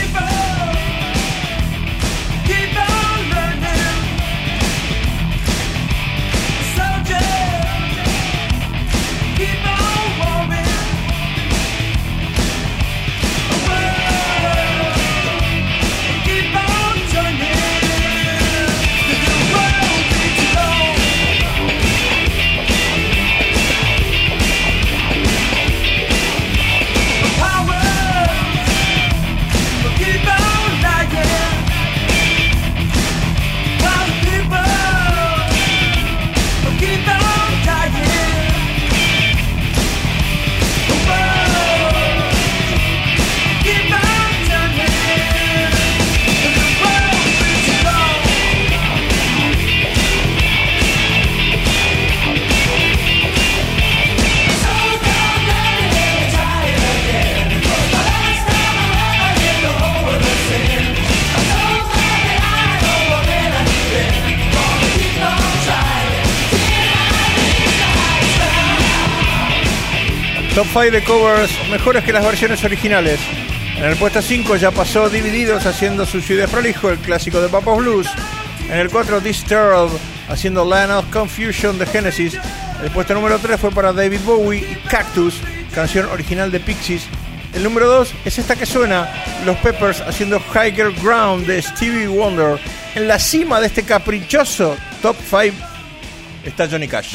Top cinco de covers mejores que las versiones originales. En el puesto cinco ya pasó Divididos haciendo Sucio y Desprolijo, el clásico de Papa's Blues. En el cuatro Disturbed haciendo Land of Confusion de Genesis. El puesto número tres fue para David Bowie y Cactus, canción original de Pixies. El número dos es esta que suena, los Peppers haciendo Higher Ground de Stevie Wonder. En la cima de este caprichoso Top cinco está Johnny Cash.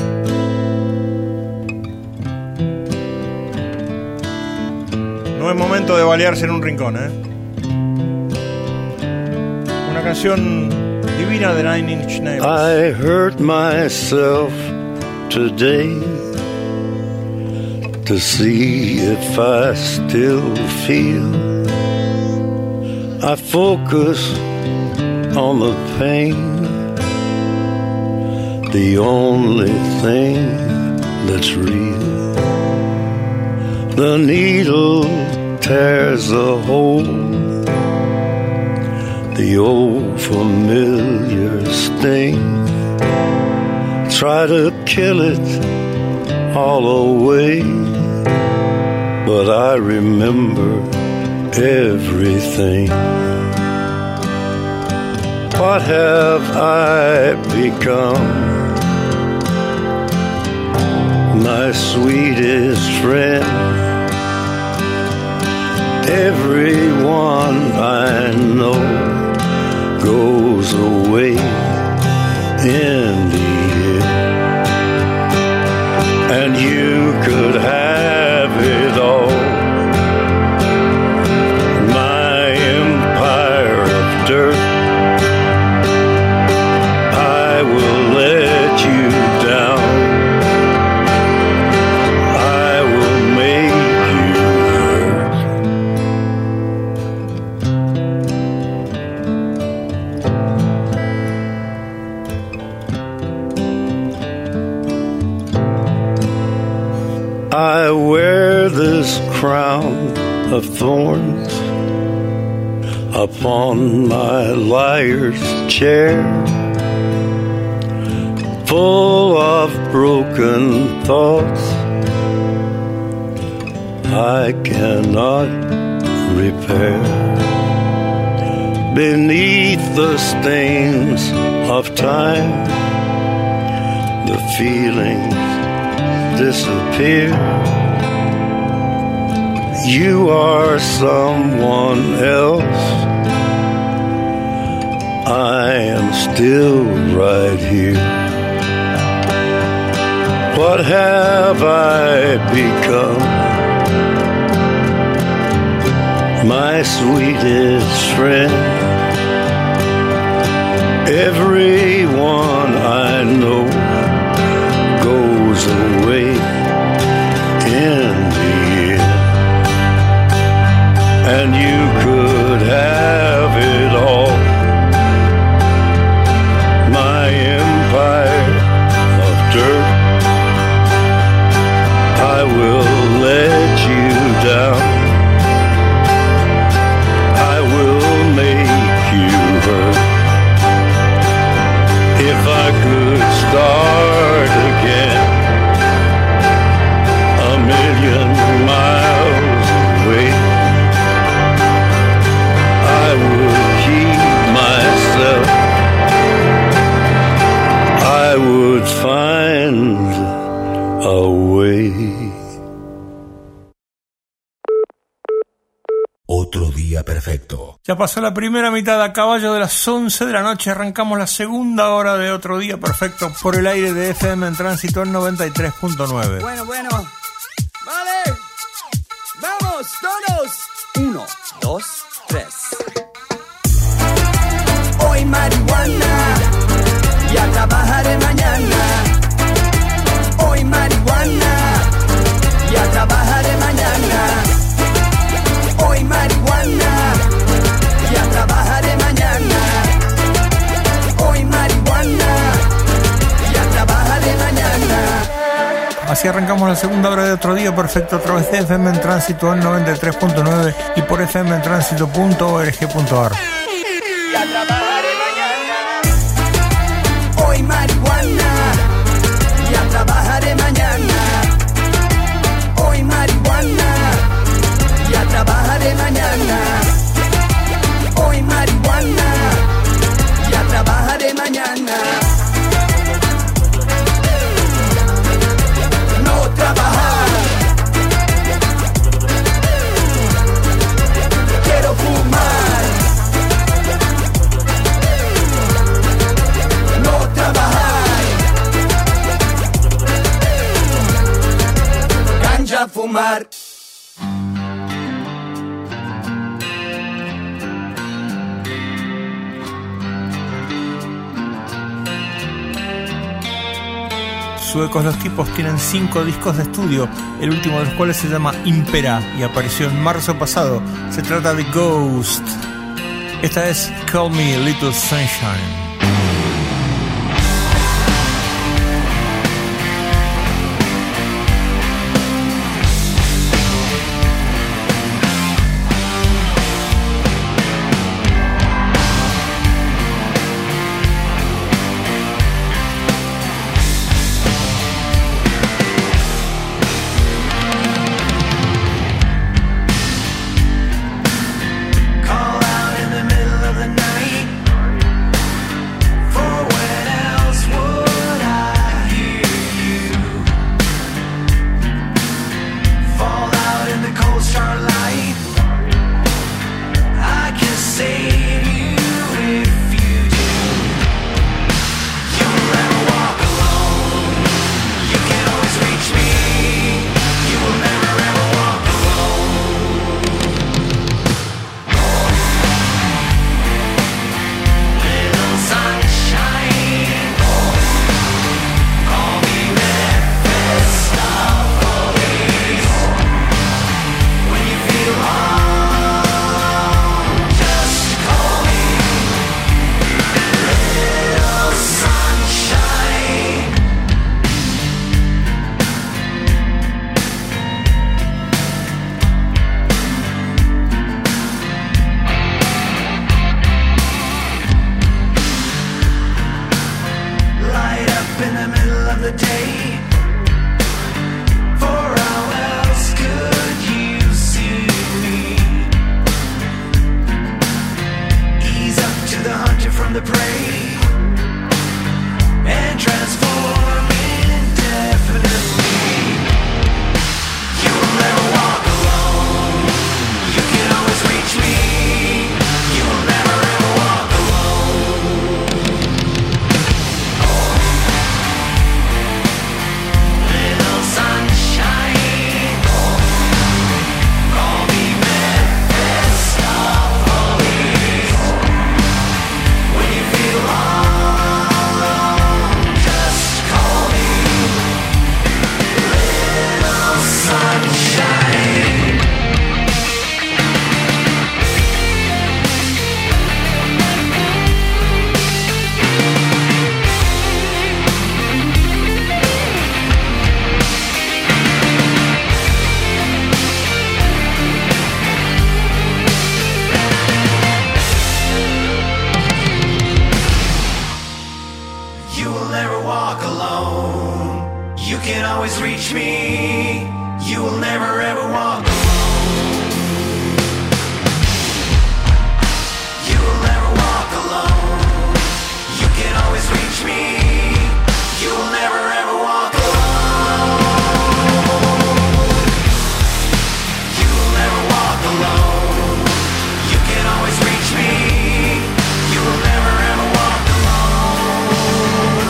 No es momento de balearse en un rincón, ¿eh? Una canción divina de Nine Inch Nails. I hurt myself today to see if I still feel. I focus on the pain, the only thing that's real. The needle tears a hole, the old familiar sting. Try to kill it all away, but I remember everything. What have I become? My sweetest friend. Everyone I know goes away in the end, and you could have it all. My empire of dirt, I will let you down. I will make you hurt. I wear this crown of thorns upon my liar's chair, full of broken thoughts I cannot repair. Beneath the stains of time, the feelings disappear. You are someone else. I am still right here. What have I become? My sweetest friend. Everyone I know goes away in and you could have it all. My empire of dirt, I will let you down. I will make you hurt. If I could start again, a million miles away, I would keep myself. I would find a way. Otro día perfecto. Ya pasó la primera mitad, a caballo de las once de la noche arrancamos la segunda hora de Otro Día Perfecto por el aire de F M en Tránsito en noventa y tres punto nueve. Bueno, bueno. Vale. Vamos, todos. Uno, dos, tres. Hoy marihuana y a trabajar de mañana. Hoy marihuana y a trabajar de mañana. Hoy marihuana y a trabajar de mañana. Hoy marihuana y a trabajar de mañana. Así arrancamos la segunda hora de Otro Día Perfecto a través de F M en Tránsito en noventa y tres punto nueve y por f m en tránsito punto org punto a r. Y a trabajar de mañana. Hoy marihuana y a trabajar de mañana. Hoy marihuana y a trabajar de mañana. Hoy marihuana y a trabajar de mañana. No trabajar. Quiero fumar. No trabajar. Ganja fumar. Suecos los tipos, tienen cinco discos de estudio, el último de los cuales se llama Impera y apareció en marzo pasado. Se trata de Ghost. Esta es Call Me Little Sunshine. Call out in the middle of the night. reach me, you will never ever walk. You will never walk alone. You can always reach me. You will never ever walk alone. You will never walk alone. You can always reach me. You will never ever walk alone.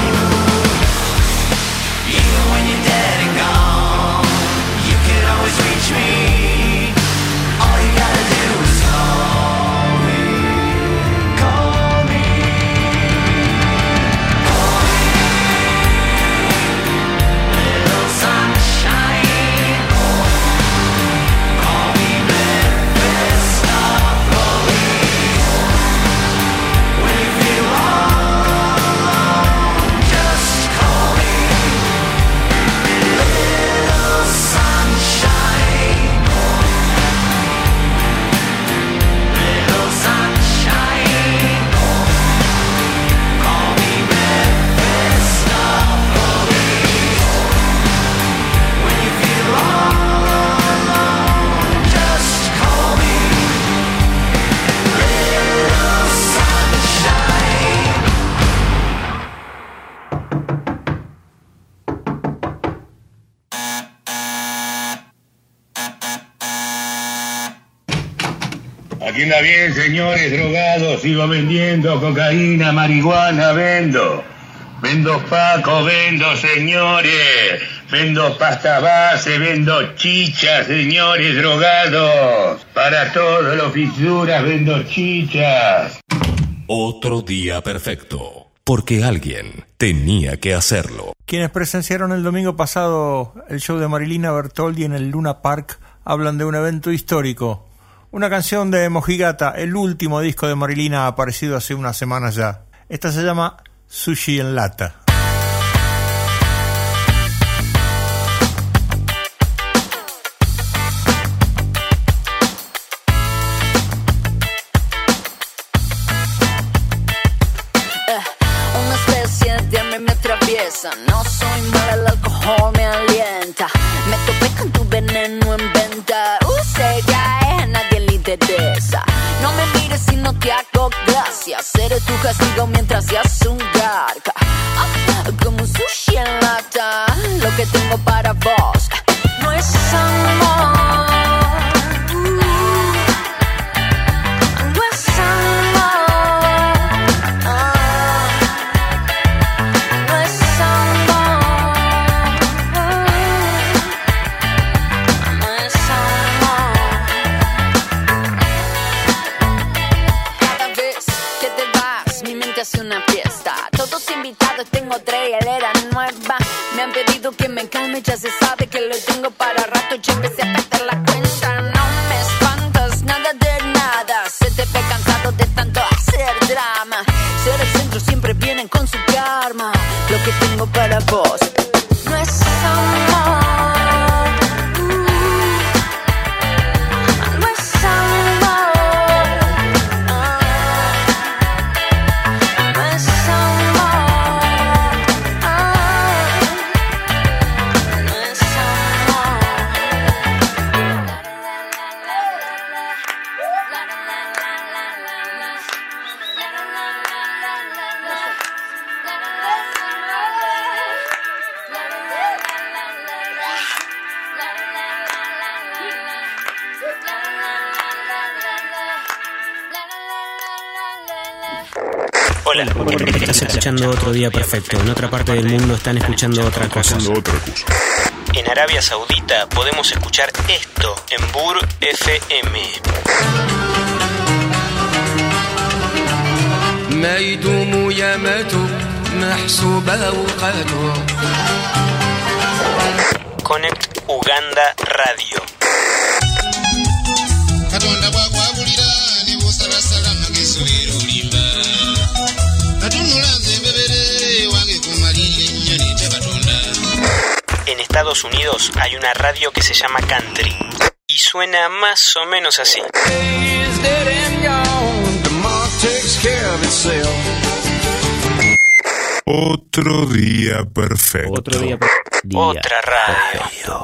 Even when you're dead and gone, you can always reach me. All you gotta do is call me. Call me. Call me. Little sunshine. Call me Memphis Police. When you feel all alone, just call me. Little sunshine. Little sunshine. Call me Memphis Police. When you feel all alone, just call me. Little sunshine. Aquí anda bien, señores drogados. Sigo vendiendo cocaína, marihuana, vendo. Vendo paco, vendo, señores. Vendo pasta base, vendo chicha, señores drogados. Para todos los fisuras vendo chichas. Otro día perfecto. Porque alguien tenía que hacerlo. Quienes presenciaron el domingo pasado el show de Marilina Bertoldi en el Luna Park hablan de un evento histórico. Una canción de Mojigata, el último disco de Marilina aparecido hace unas semanas ya. Esta se llama Sushi en Lata. Una especie de hambre me atraviesa. No soy mala, el alcohol me alienta. Me topé con tu veneno en venta. Uh, se cae, a nadie le interesa. No me mires si no te hago gracia. Seré tu castigo mientras seas un garca. Ah, como un sushi en lata. Lo que tengo para vos no es amor. No es amor. Ah, no es amor. No es amor. Cada vez que te vas, mi mente hace una fiesta. Todos invitados, tengo tres y él era nueva. Me han pedido que me calme, ya se sabe que lo tengo para rato. Ya empecé a perder la cuenta. No me espantas, nada de nada. Se te ve cansado de tanto hacer drama. Ser el centro siempre vienen con su karma. Lo que tengo para vos no es amor. No es amor. Ah, no es amor. Ah, no es amor. Hola, Estás escuchando Otro Día Perfecto. En otra parte del mundo están escuchando otra cosa. en Arabia Saudita podemos escuchar esto en Bur F M. ما يدوم ياماته محسوبة أوقاته. Connect Uganda Radio. katonda bwakwabulira ne busalasala magesubira olimba katunula nze mbebere wange kumalira ennyoni te katonda. En Estados Unidos hay una radio que se llama Country y suena más o menos así. Otro día perfecto. Otro día perfecto. Otra radio.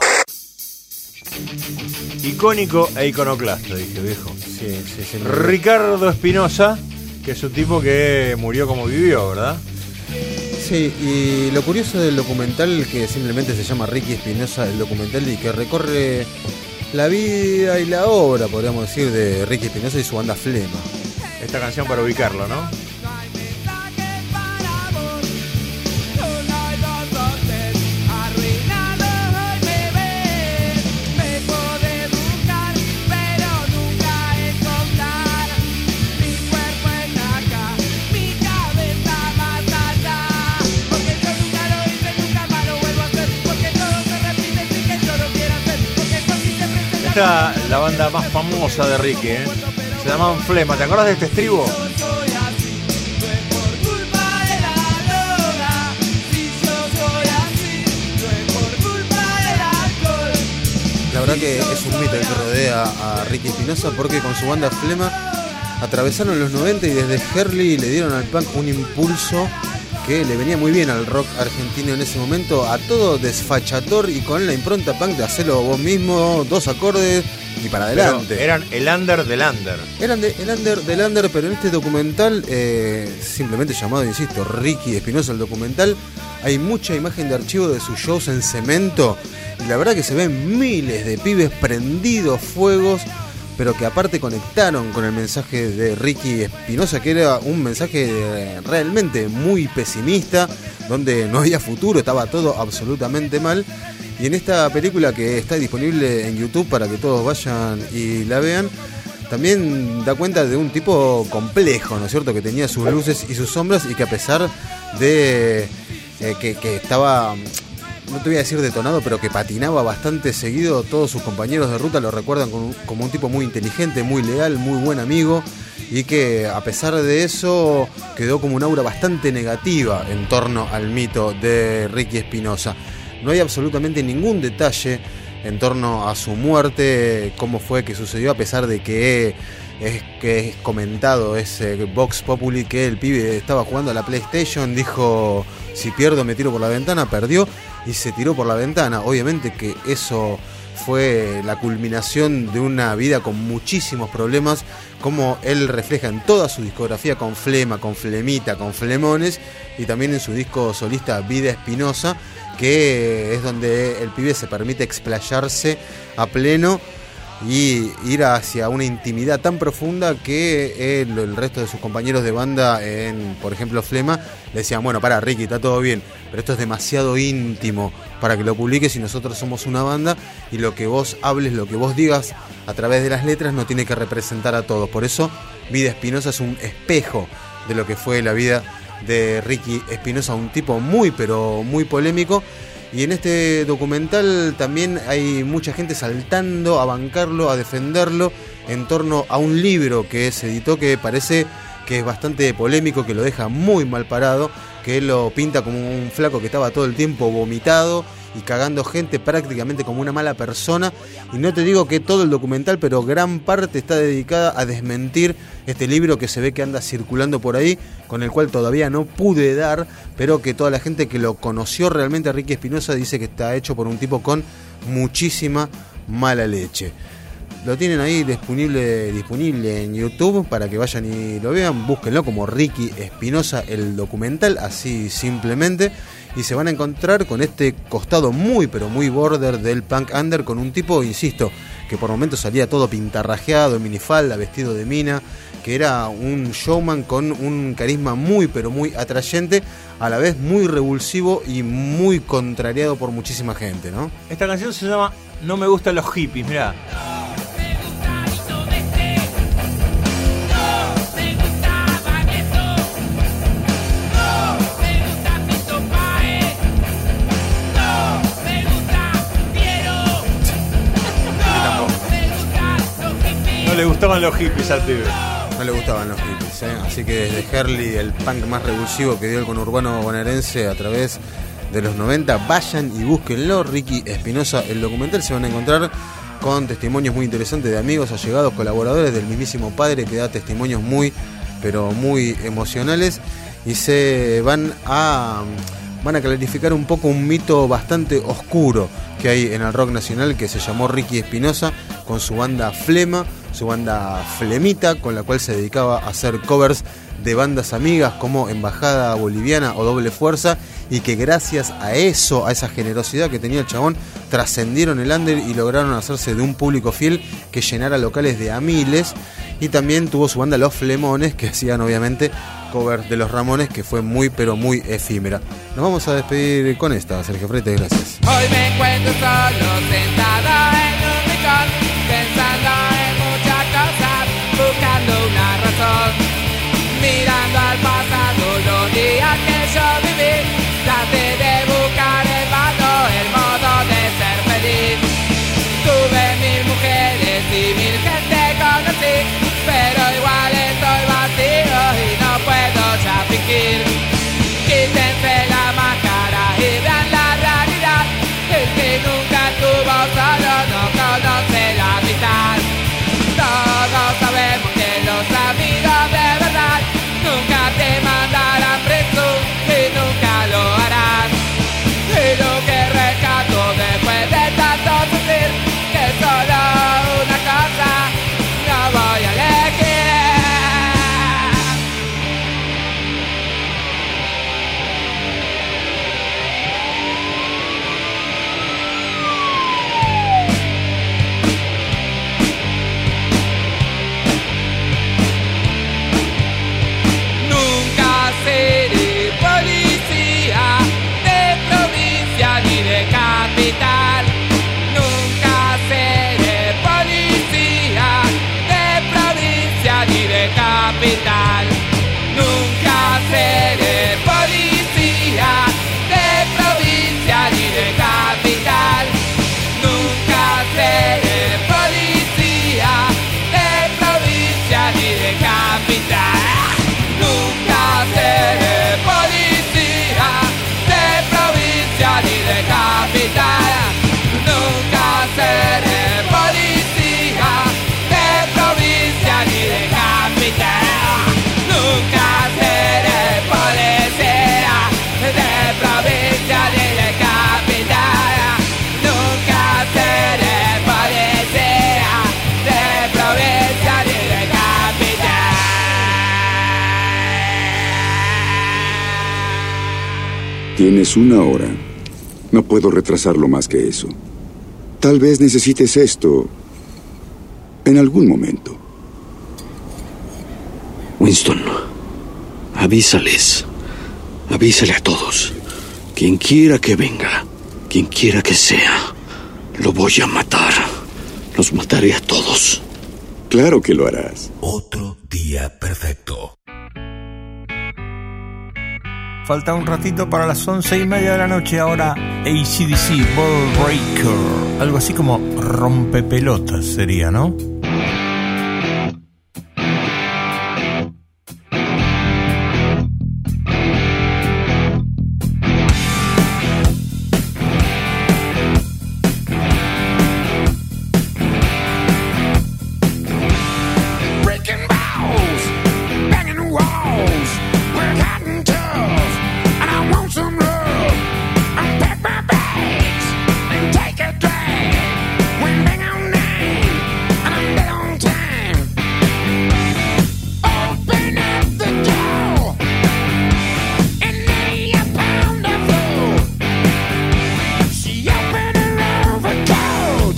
Icónico e iconoclasta, dije, viejo. Sí, sí, sí. Ricardo Espinosa, que es un tipo que murió como vivió, ¿verdad? Sí, y lo curioso del documental, que simplemente se llama Ricky Espinosa, el documental, y que recorre la vida y la obra, podríamos decir, de Ricky Espinosa y su banda Flema. Esta canción para ubicarlo, ¿no? Esta es la banda más famosa de Ricky, ¿eh? Se llaman Flema. ¿Te acuerdas de este estribo? La verdad que es un mito el que rodea a Ricky Espinosa, porque con su banda Flema atravesaron los noventa y desde Herli le dieron al punk un impulso que le venía muy bien al rock argentino en ese momento, a todo desfachator y con la impronta punk de hacerlo vos mismo, dos acordes y para adelante. Pero eran el under del under. Eran de, el under del under, pero en este documental, eh, simplemente llamado, insisto, Ricky Espinosa el documental, hay mucha imagen de archivo de sus shows en cemento y la verdad que se ven miles de pibes prendidos fuegos, pero que aparte conectaron con el mensaje de Ricky Espinosa, que era un mensaje realmente muy pesimista, donde no había futuro, estaba todo absolutamente mal. Y en esta película, que está disponible en YouTube para que todos vayan y la vean, también da cuenta de un tipo complejo, ¿no es cierto?, que tenía sus luces y sus sombras, y que a pesar de eh, que, que estaba... no te voy a decir detonado, pero que patinaba bastante seguido, todos sus compañeros de ruta lo recuerdan como un, como un tipo muy inteligente, muy leal, muy buen amigo, y que a pesar de eso quedó como un aura bastante negativa en torno al mito de Ricky Espinosa. No hay absolutamente ningún detalle en torno a su muerte, cómo fue que sucedió, a pesar de que es, que es comentado ese Vox Populi, que el pibe estaba jugando a la PlayStation, dijo: si pierdo me tiro por la ventana, perdió y se tiró por la ventana. Obviamente que eso fue la culminación de una vida con muchísimos problemas, como él refleja en toda su discografía, con Flema, con Flemita, con Flemones, y también en su disco solista Vida Espinosa, que es donde el pibe se permite explayarse a pleno y ir hacia una intimidad tan profunda que él, el resto de sus compañeros de banda, en por ejemplo Flema, le decían: bueno, para Ricky, está todo bien, pero esto es demasiado íntimo para que lo publiques, y nosotros somos una banda, y lo que vos hables, lo que vos digas a través de las letras no tiene que representar a todos. Por eso Vida Espinosa es un espejo de lo que fue la vida de Ricky Espinosa, un tipo muy pero muy polémico. Y en este documental también hay mucha gente saltando a bancarlo, a defenderlo, en torno a un libro que se editó, que parece que es bastante polémico, que lo deja muy mal parado, que él lo pinta como un flaco que estaba todo el tiempo vomitado y cagando gente, prácticamente como una mala persona. Y no te digo que todo el documental, pero gran parte está dedicada a desmentir este libro que se ve que anda circulando por ahí, con el cual todavía no pude dar, pero que toda la gente que lo conoció realmente a Ricky Espinosa dice que está hecho por un tipo con muchísima mala leche. Lo tienen ahí disponible, disponible en YouTube para que vayan y lo vean. Búsquenlo como Ricky Espinosa el documental, así simplemente, y se van a encontrar con este costado muy pero muy border del punk under, con un tipo, insisto, que por momentos salía todo pintarrajeado, en minifalda, vestido de mina, que era un showman con un carisma muy pero muy atrayente, a la vez muy revulsivo y muy contrariado por muchísima gente, ¿no? Esta canción se llama No me gustan los hippies, mirá. No le gustaban los hippies al pibe. No le gustaban los hippies, ¿eh? Así que desde Herli, el punk más revulsivo que dio el conurbano bonaerense a través de los noventa, vayan y búsquenlo, Ricky Espinosa el documental. Se van a encontrar con testimonios muy interesantes de amigos, allegados, colaboradores, del mismísimo padre, que da testimonios muy, pero muy emocionales. y se van a, van a clarificar un poco un mito bastante oscuro que hay en el rock nacional, que se llamó Ricky Espinosa, con su banda Flema, su banda Flemita, con la cual se dedicaba a hacer covers de bandas amigas como Embajada Boliviana o Doble Fuerza, y que gracias a eso, a esa generosidad que tenía el chabón, trascendieron el under y lograron hacerse de un público fiel que llenara locales de a miles. Y también tuvo su banda Los Flemones, que hacían obviamente covers de los Ramones, que fue muy pero muy efímera. Nos vamos a despedir con esta, Sergio Freite, gracias. Hoy me encuentro solo sentado en un rincón, pensando en muchas cosas, buscando una razón, mirando al pasado los días que yo viví, traté de buscar en vano el modo de ser feliz. Tuve mil mujeres y mil gente conocí, pero igual estoy vacío y no puedo ya fingir. Quítense la máscara y vean la realidad. El que nunca estuvo solo no conoce la mitad. Todos sabemos que los amigos de verdad nunca te mandarán preso y nunca lo harán. Y lo que rescato después de tanto sufrir, que solo una cosa no voy a elegir. Nunca seré policía de provincia ni de capital. Nunca seré policía de provincia ni de capital. Nunca seré policía de provincia ni de capital. Nunca seré policía de provincia ni de capital. Nunca seré policía de provincia ni de capital. Nunca seré policía de provincia ni de capital. Nunca seré policía de provincia ni de capital. Nunca seré policía de provincia ni de capital. Tienes una hora. No puedo retrasarlo más que eso. Tal vez necesites esto en algún momento. Winston, avísales. Avísale a todos. Quien quiera que venga, quien quiera que sea, lo voy a matar. Los mataré a todos. Claro que lo harás. Otro día perfecto. Falta un ratito para las once y media de la noche. Ahora A C D C, Ball Breaker. Algo así como rompepelotas sería, ¿no? Breaking balls, banging walls, we're cotton tough, and I want some love. Unpack my bags and take a drag. When bang on nine, and I'm dead on time. Open up the door and lay a pound of food. She opened her overcoat,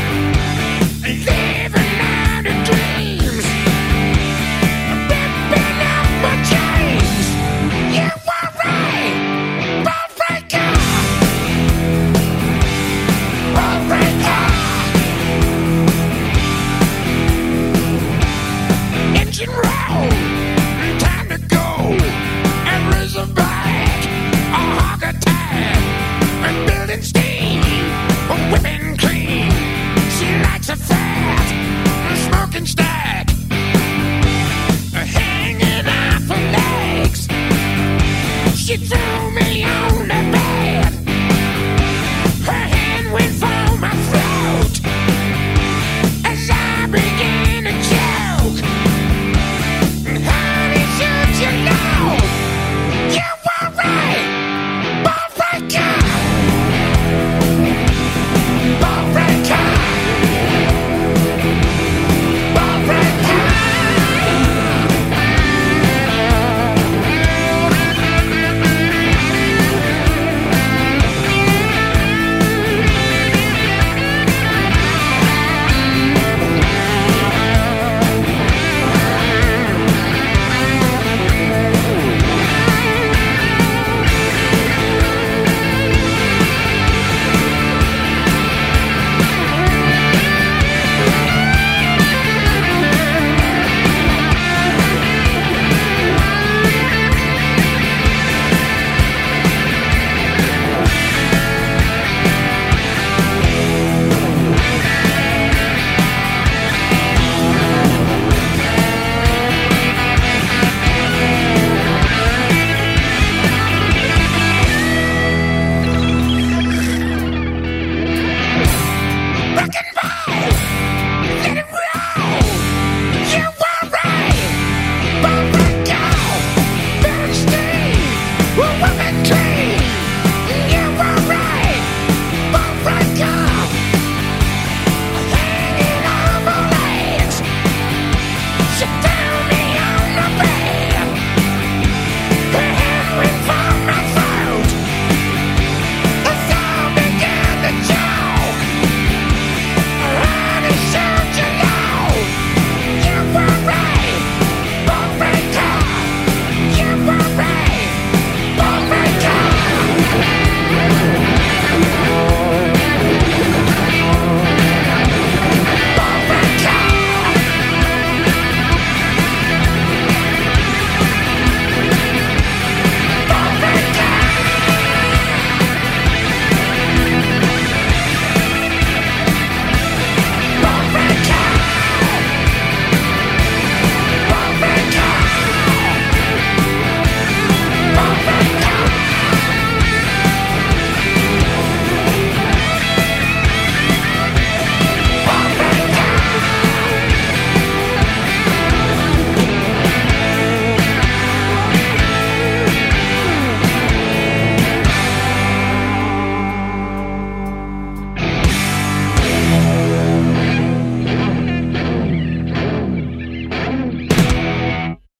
living out her dreams. Ripping up my chains. You were right, ball breaker. Ball breaker. Engine roll, time to go. And Razorback, a hog attack. And building steam, whipping cream. She likes a fat, smoking stack. Hanging off her legs. She threw me on the bed. Her hand went for my throat as I began to choke.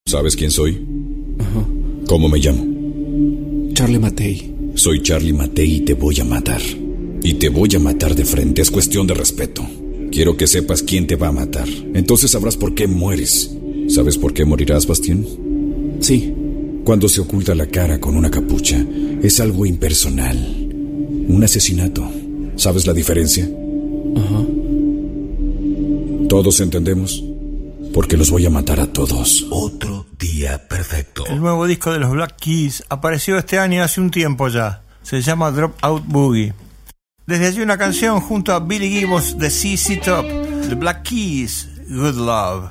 ¿Sabes quién soy? Ajá. ¿Cómo me llamo? Charlie Matei. Soy Charlie Matei y te voy a matar. Y te voy a matar de frente, es cuestión de respeto. Quiero que sepas quién te va a matar. Entonces sabrás por qué mueres. ¿Sabes por qué morirás, Bastián? Sí. Cuando se oculta la cara con una capucha, es algo impersonal. Un asesinato. ¿Sabes la diferencia? Ajá. ¿Todos entendemos? Porque los voy a matar a todos. Otro día perfecto. El nuevo disco de los Black Keys apareció este año hace un tiempo ya. Se llama Drop Out Boogie. Desde allí una canción junto a Billy Gibbons de C C Top, The Black Keys, Good Love.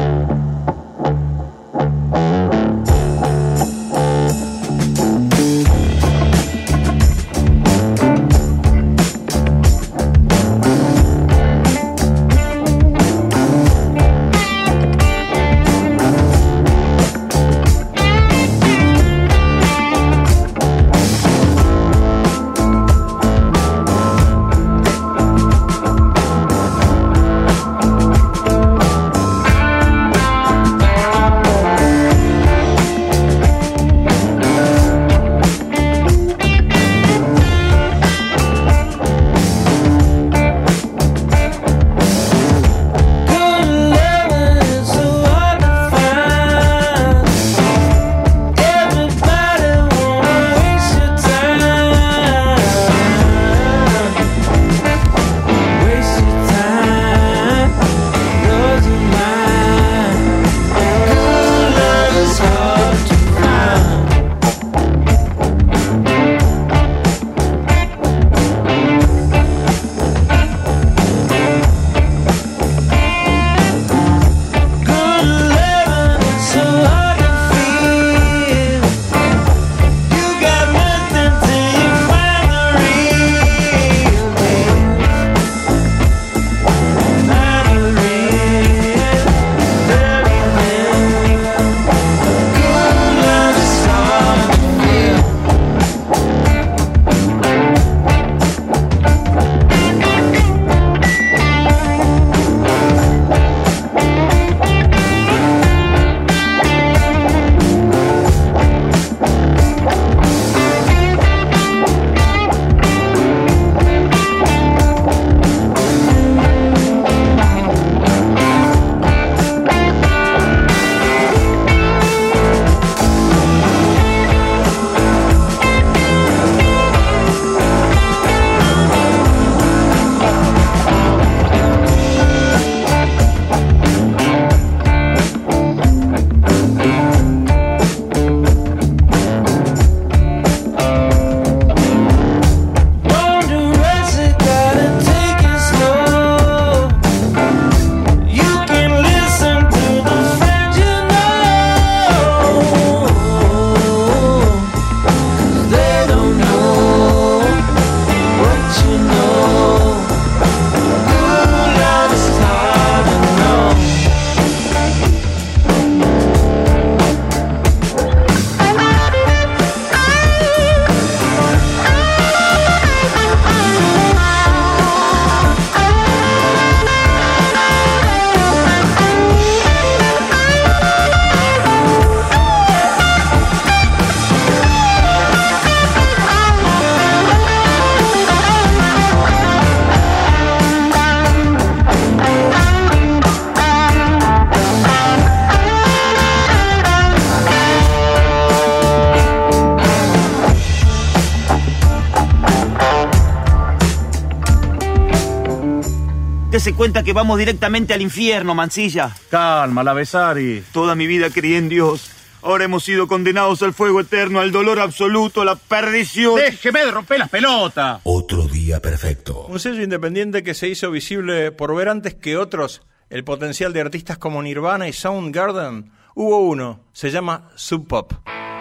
Dese cuenta que vamos directamente al infierno, Mansilla. Calma, la Besari. Toda mi vida creí en Dios. Ahora hemos sido condenados al fuego eterno, al dolor absoluto, a la perdición. ¡Déjeme de romper las pelotas! Otro día perfecto. Un sello independiente que se hizo visible por ver antes que otros el potencial de artistas como Nirvana y Soundgarden. Hubo uno, se llama Sub Pop.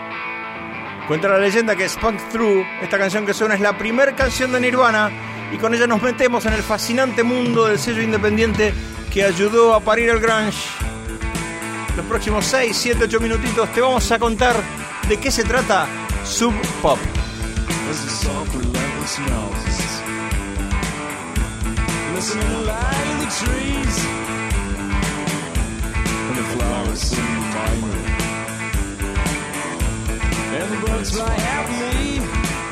Cuenta la leyenda que Spunk Through, esta canción que suena, es la primera canción de Nirvana, y con ella nos metemos en el fascinante mundo del sello independiente que ayudó a parir el grunge. Los próximos seis, siete, ocho minutitos te vamos a contar de qué se trata Sub Pop. And the flowers sing finally. Let's fly happily.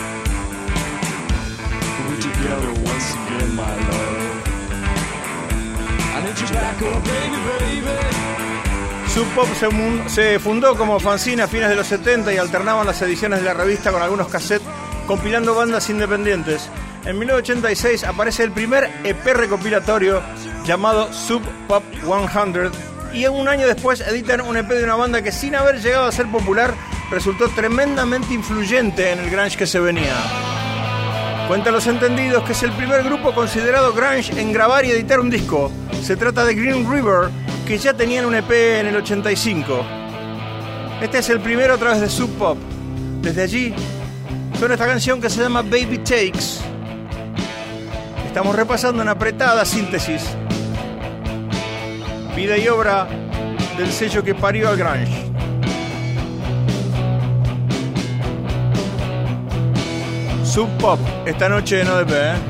We're together once again, my love. I need you back, oh baby, baby. Sub Pop se, mun- se fundó como fanzine a fines de los setenta y alternaban las ediciones de la revista con algunos cassettes compilando bandas independientes. En mil novecientos ochenta y seis aparece el primer E P recopilatorio llamado Sub Pop cien y un año después editan un E P de una banda que, sin haber llegado a ser popular, resultó tremendamente influyente en el grunge que se venía. Cuentan los entendidos que es el primer grupo considerado grunge en grabar y editar un disco. Se trata de Green River, que ya tenían un E P en el ochenta y cinco. Este es el primero a través de Sub Pop. Desde allí suena esta canción que se llama Baby Takes. Estamos repasando una apretada síntesis, vida y obra del sello que parió al grunge. Sub Pop, esta noche en O D P, ¿eh?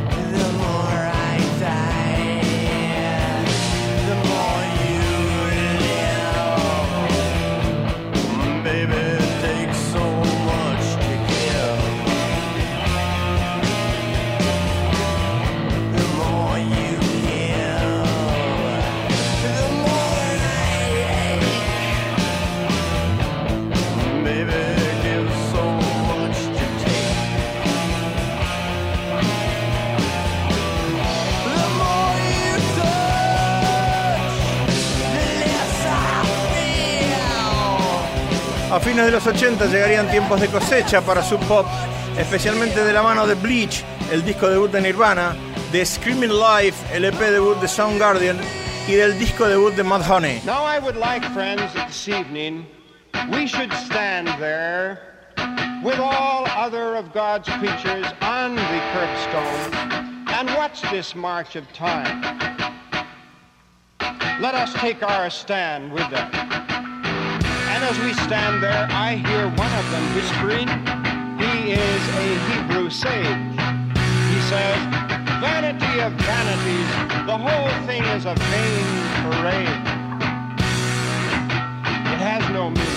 A fines de los ochenta llegarían tiempos de cosecha para Sub Pop, especialmente de la mano de Bleach, el disco debut de Nirvana, de Screaming Life, el E P debut de Soundgarden, y del disco debut de Mudhoney. Now I would like, friends, that this evening we should stand there with all other of God's creatures on the curbstone and watch this march of time. Let us take our stand with them. And as we stand there, I hear one of them whispering. He is a Hebrew sage. He says, vanity of vanities, the whole thing is a vain parade. It has no meaning.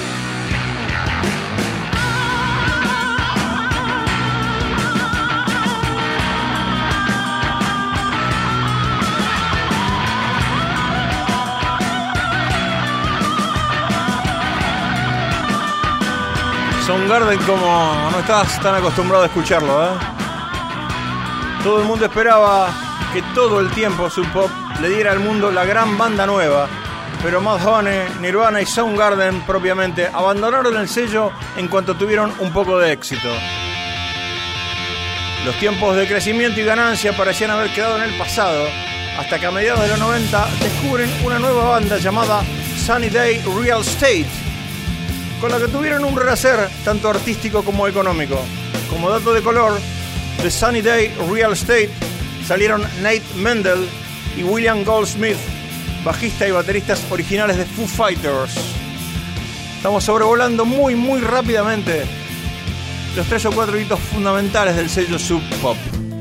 Soundgarden, como no estás tan acostumbrado a escucharlo, ¿eh? Todo el mundo esperaba que todo el tiempo Sub Pop le diera al mundo la gran banda nueva, pero Mudhoney, Nirvana y Soundgarden propiamente abandonaron el sello en cuanto tuvieron un poco de éxito. Los tiempos de crecimiento y ganancia parecían haber quedado en el pasado, hasta que a mediados de los noventa descubren una nueva banda llamada Sunny Day Real Estate, con la que tuvieron un renacer tanto artístico como económico. Como dato de color, de Sunny Day Real Estate salieron Nate Mendel y William Goldsmith, bajista y bateristas originales de Foo Fighters. Estamos sobrevolando muy muy rápidamente los tres o cuatro hitos fundamentales del sello Sub Pop.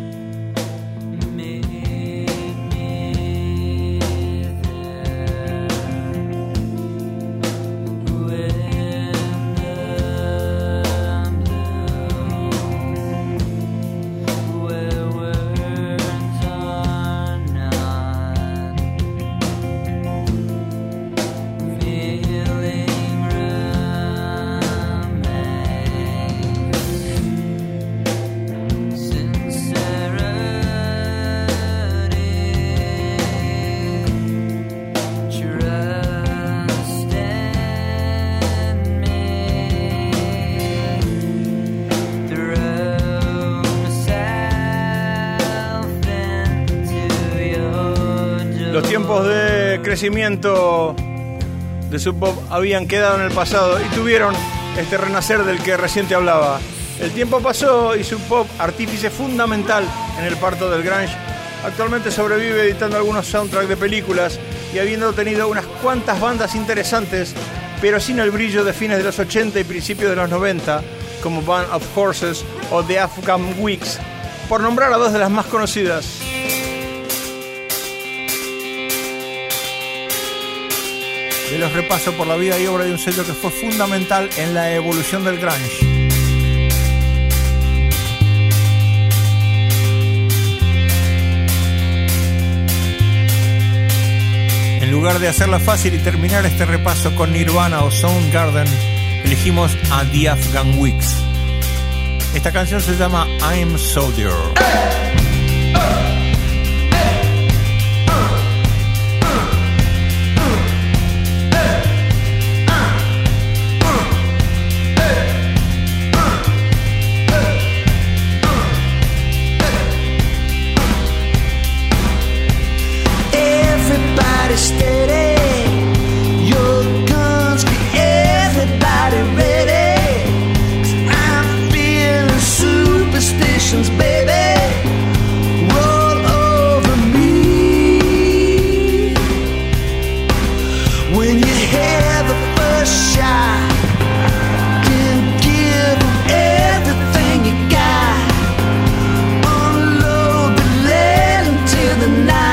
De crecimiento de Sub Pop habían quedado en el pasado y tuvieron este renacer del que recién te hablaba. El tiempo pasó y Sub Pop, artífice fundamental en el parto del grunge, actualmente sobrevive editando algunos soundtracks de películas y habiendo tenido unas cuantas bandas interesantes, pero sin el brillo de fines de los ochenta y principios de los noventa, como Band of Horses o The Afghan Wigs, por nombrar a dos de las más conocidas. De los repasos por la vida y obra de un sello que fue fundamental en la evolución del grunge. En lugar de hacerla fácil y terminar este repaso con Nirvana o Soundgarden, elegimos a The Afghan Wigs. Esta canción se llama I'm Soldier. Steady, your guns, be everybody ready. 'Cause I'm feeling superstitions, baby. Roll over me. When you hear the first shot, can give everything you got. Unload the lead into the night.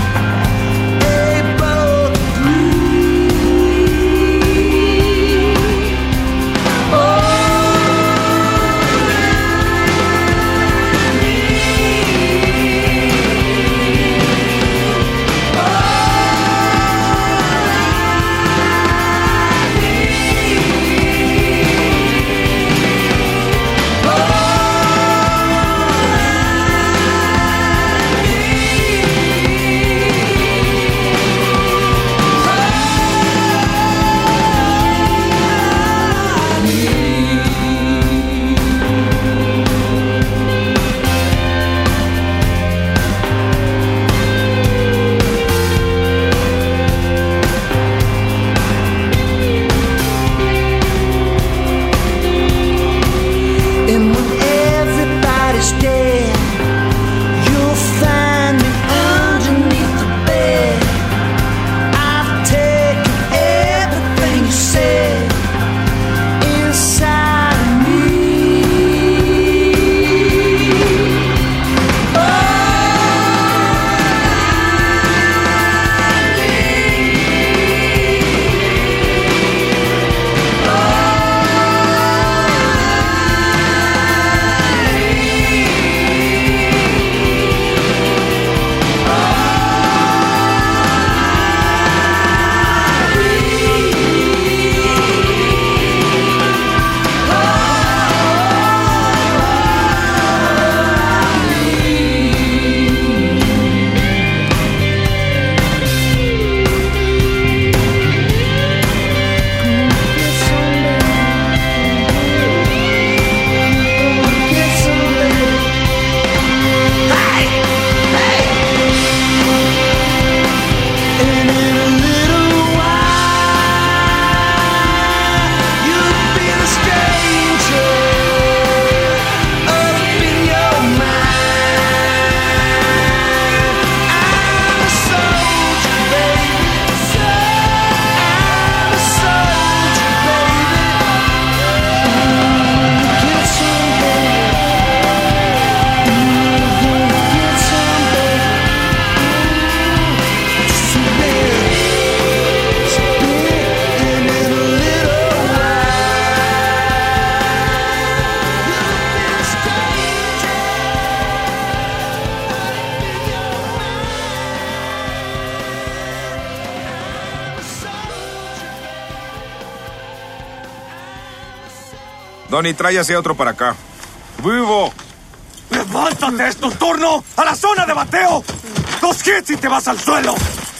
Donny, tráyase otro para acá. ¡Vivo! ¡Levántate! ¡Es tu turno! ¡A la zona de bateo! ¡Dos hits y te vas al suelo!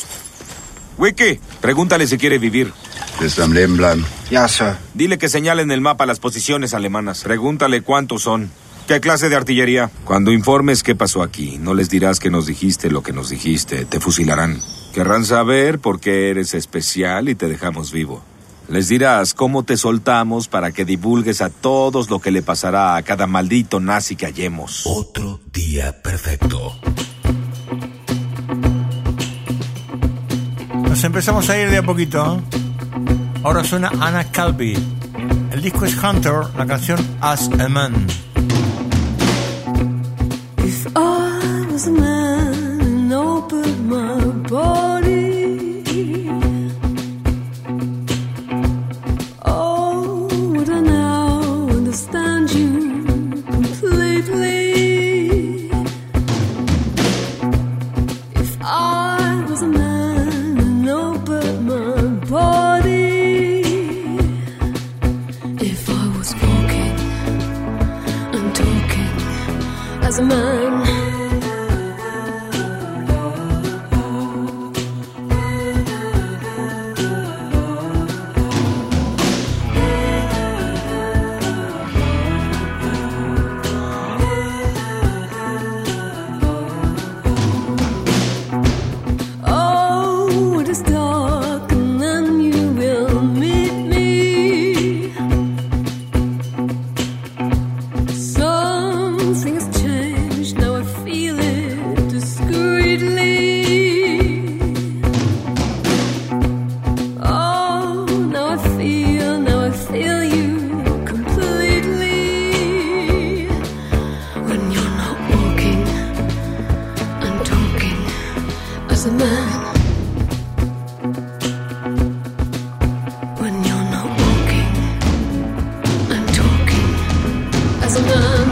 Wiki, pregúntale si quiere vivir. Ist am Leben bleiben. Ya, sir. Dile que señale en el mapa las posiciones alemanas. Pregúntale cuántos son. ¿Qué clase de artillería? Cuando informes qué pasó aquí, no les dirás que nos dijiste lo que nos dijiste. Te fusilarán. Querrán saber por qué eres especial y te dejamos vivo. Les dirás cómo te soltamos para que divulgues a todos lo que le pasará a cada maldito nazi que hallemos. Otro día perfecto. Nos empezamos a ir de a poquito. Ahora suena Anna Calvi. El disco es Hunter, la canción As a Man. If I was a man and opened my body, oh, would I now understand you completely? If I was a man and opened as a man. Oh, it is dark and then you will meet me. Something has changed, now I feel it discreetly. Oh, now I feel, now I feel you completely. When you're not walking and talking as a man. When you're not walking and talking as a man.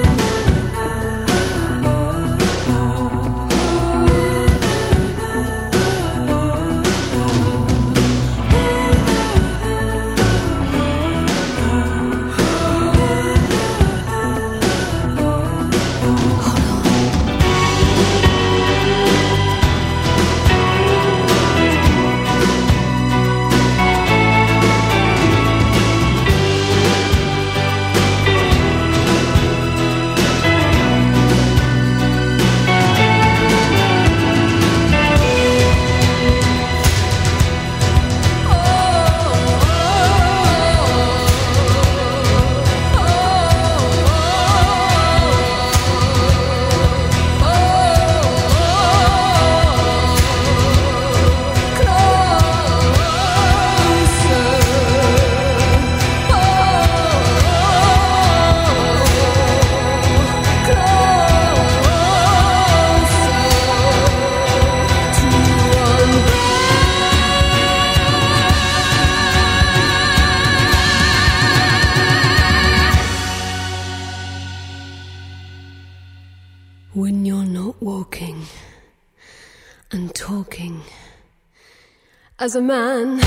When you're not walking and talking as a man.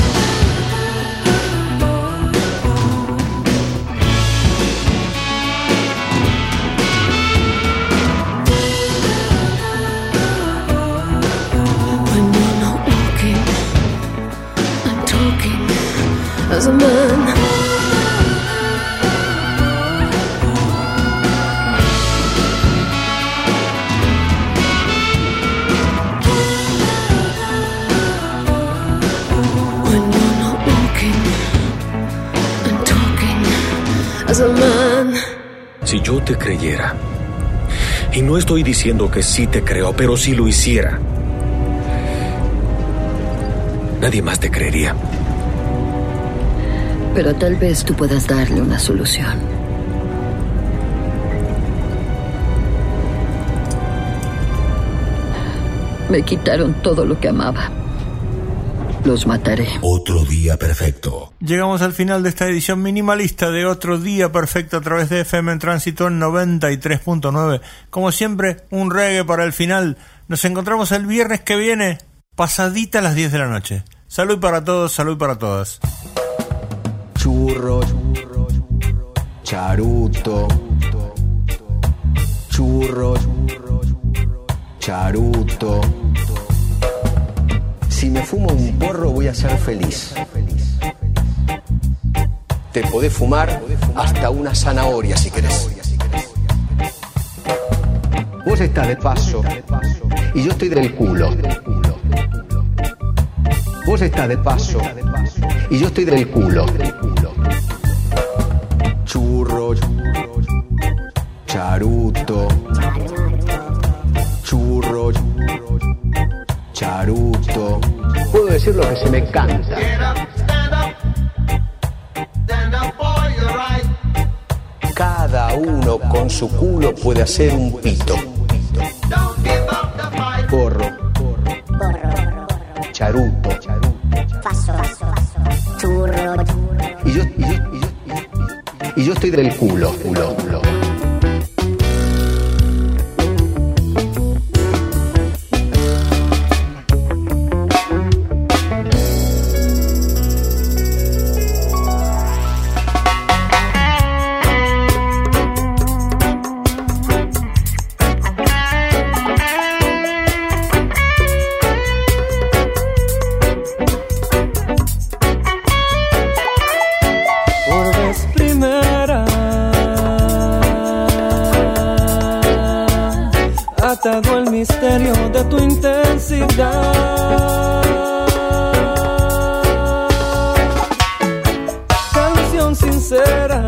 When you're not walking and talking as a man. Si yo te creyera, y no estoy diciendo que sí te creo, pero si lo hiciera, nadie más te creería. Pero tal vez tú puedas darle una solución. Me quitaron todo lo que amaba. Los mataré. Otro día perfecto. Llegamos al final de esta edición minimalista de Otro Día Perfecto a través de F M en Tránsito en noventa y tres punto nueve. Como siempre, un reggae para el final. Nos encontramos el viernes que viene, pasadita a las diez de la noche. Salud para todos, salud para todas. Churro, charuto, churro, charuto. Si me fumo un porro voy a ser feliz. Te podés fumar hasta una zanahoria si querés. Vos estás de paso y yo estoy del culo. Vos estás de paso y yo estoy del culo. Churro, charuto, churro, charuto. Puedo decir lo que se me canta. Cada uno con su culo puede hacer un pito. Porro, charuto, Paso, churro. y yo, y yo, y yo, y yo, y yo estoy del culo, culo, culo. atado al misterio de tu intensidad. Canción sincera,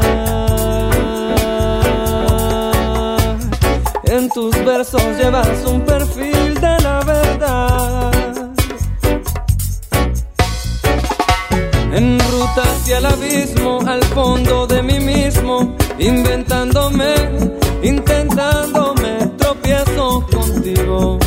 en tus versos llevas un perfil de la verdad. En ruta hacia el abismo, al fondo de mí mismo, inventándome, intentándome, tropiezo contigo.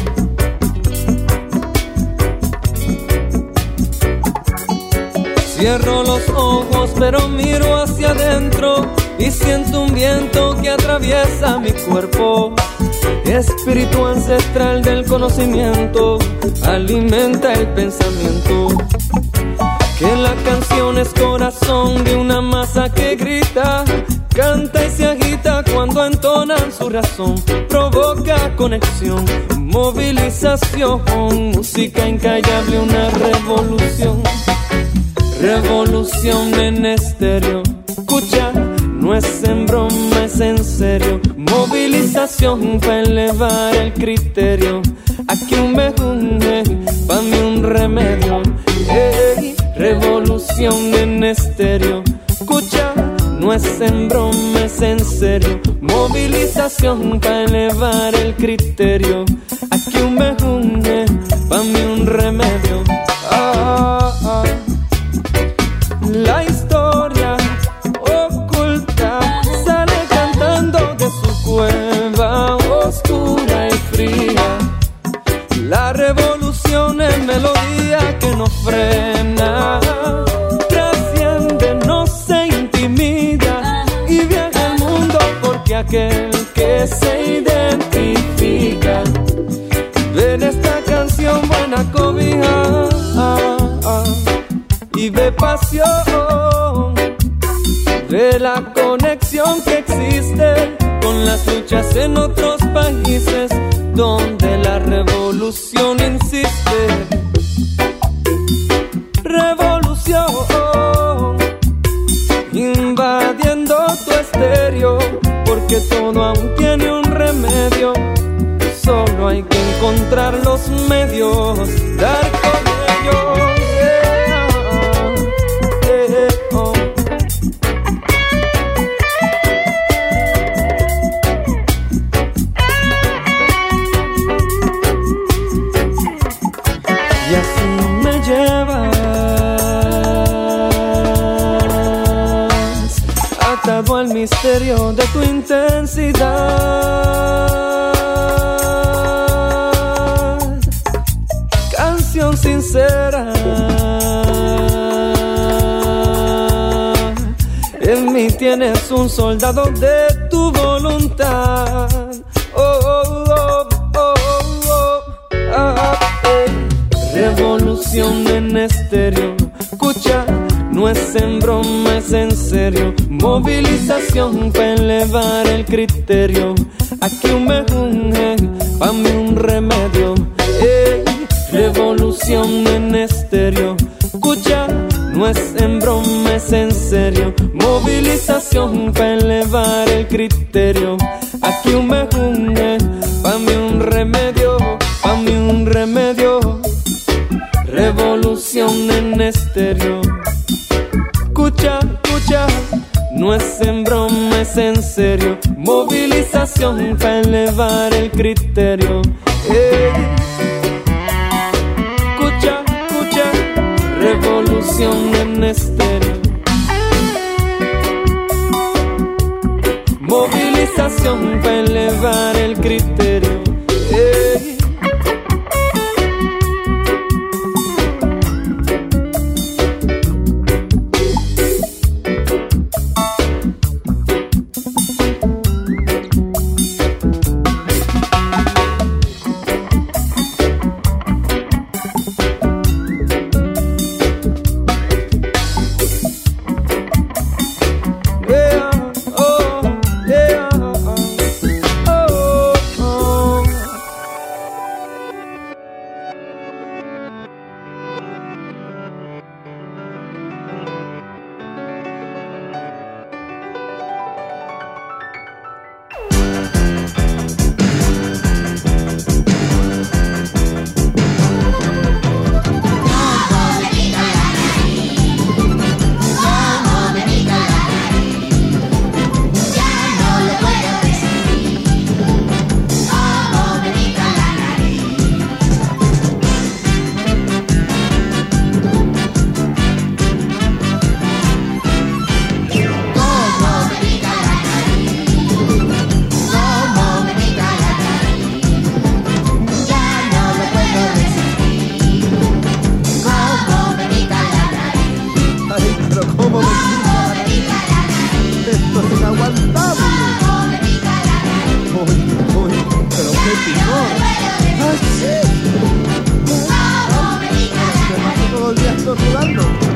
Cierro los ojos pero miro hacia adentro y siento un viento que atraviesa mi cuerpo. Espíritu ancestral del conocimiento alimenta el pensamiento. Que la canción es corazón de una masa que grita, canta y se agita cuando entonan su razón. Provoca conexión, movilización, música incallable, una revolución. Revolución en estéreo, escucha, no es en broma, es en serio. Movilización para elevar el criterio. Aquí un mejunje, pa' mí un remedio. Hey, revolución en estéreo, escucha, no es en broma, es en serio. Movilización para elevar el criterio. Aquí un mejunje, pa' mí un remedio. Ah, ah. La historia oculta sale cantando de su cueva oscura y fría. La revolución es melodía que no frena, trasciende, no se intimida y viaja al mundo porque aquel que se identifica ve en esta canción buena cobija. Ah, ah. Y ve pasión, ve la conexión que existe con las luchas en otros países donde la revolución insiste. Revolución, invadiendo tu estéreo, porque todo aún tiene un remedio. Solo hay que encontrar los medios, dar con ellos. Atado al misterio de tu intensidad. Canción sincera, en mí tienes un soldado de tu voluntad. Oh, oh, oh, oh, oh, ah, eh. Revolución en estéreo, escucha, no es en broma, es en serio. Movilización para elevar el criterio. Aquí un mejunje, pa' mí un remedio. Ey, revolución en estéreo, escucha, no es en broma, es en serio. Movilización para elevar el criterio. Aquí un mejunje, pa' mí un remedio, pa' mí un remedio. Revolución en estéreo, escucha, escucha, no es en broma, es en serio. Movilización para elevar el criterio. Hey. Escucha, escucha, revolución en estéreo. Movilización para elevar el criterio. Hey. picor. ¡Ay, sí! Todo el día estornudando.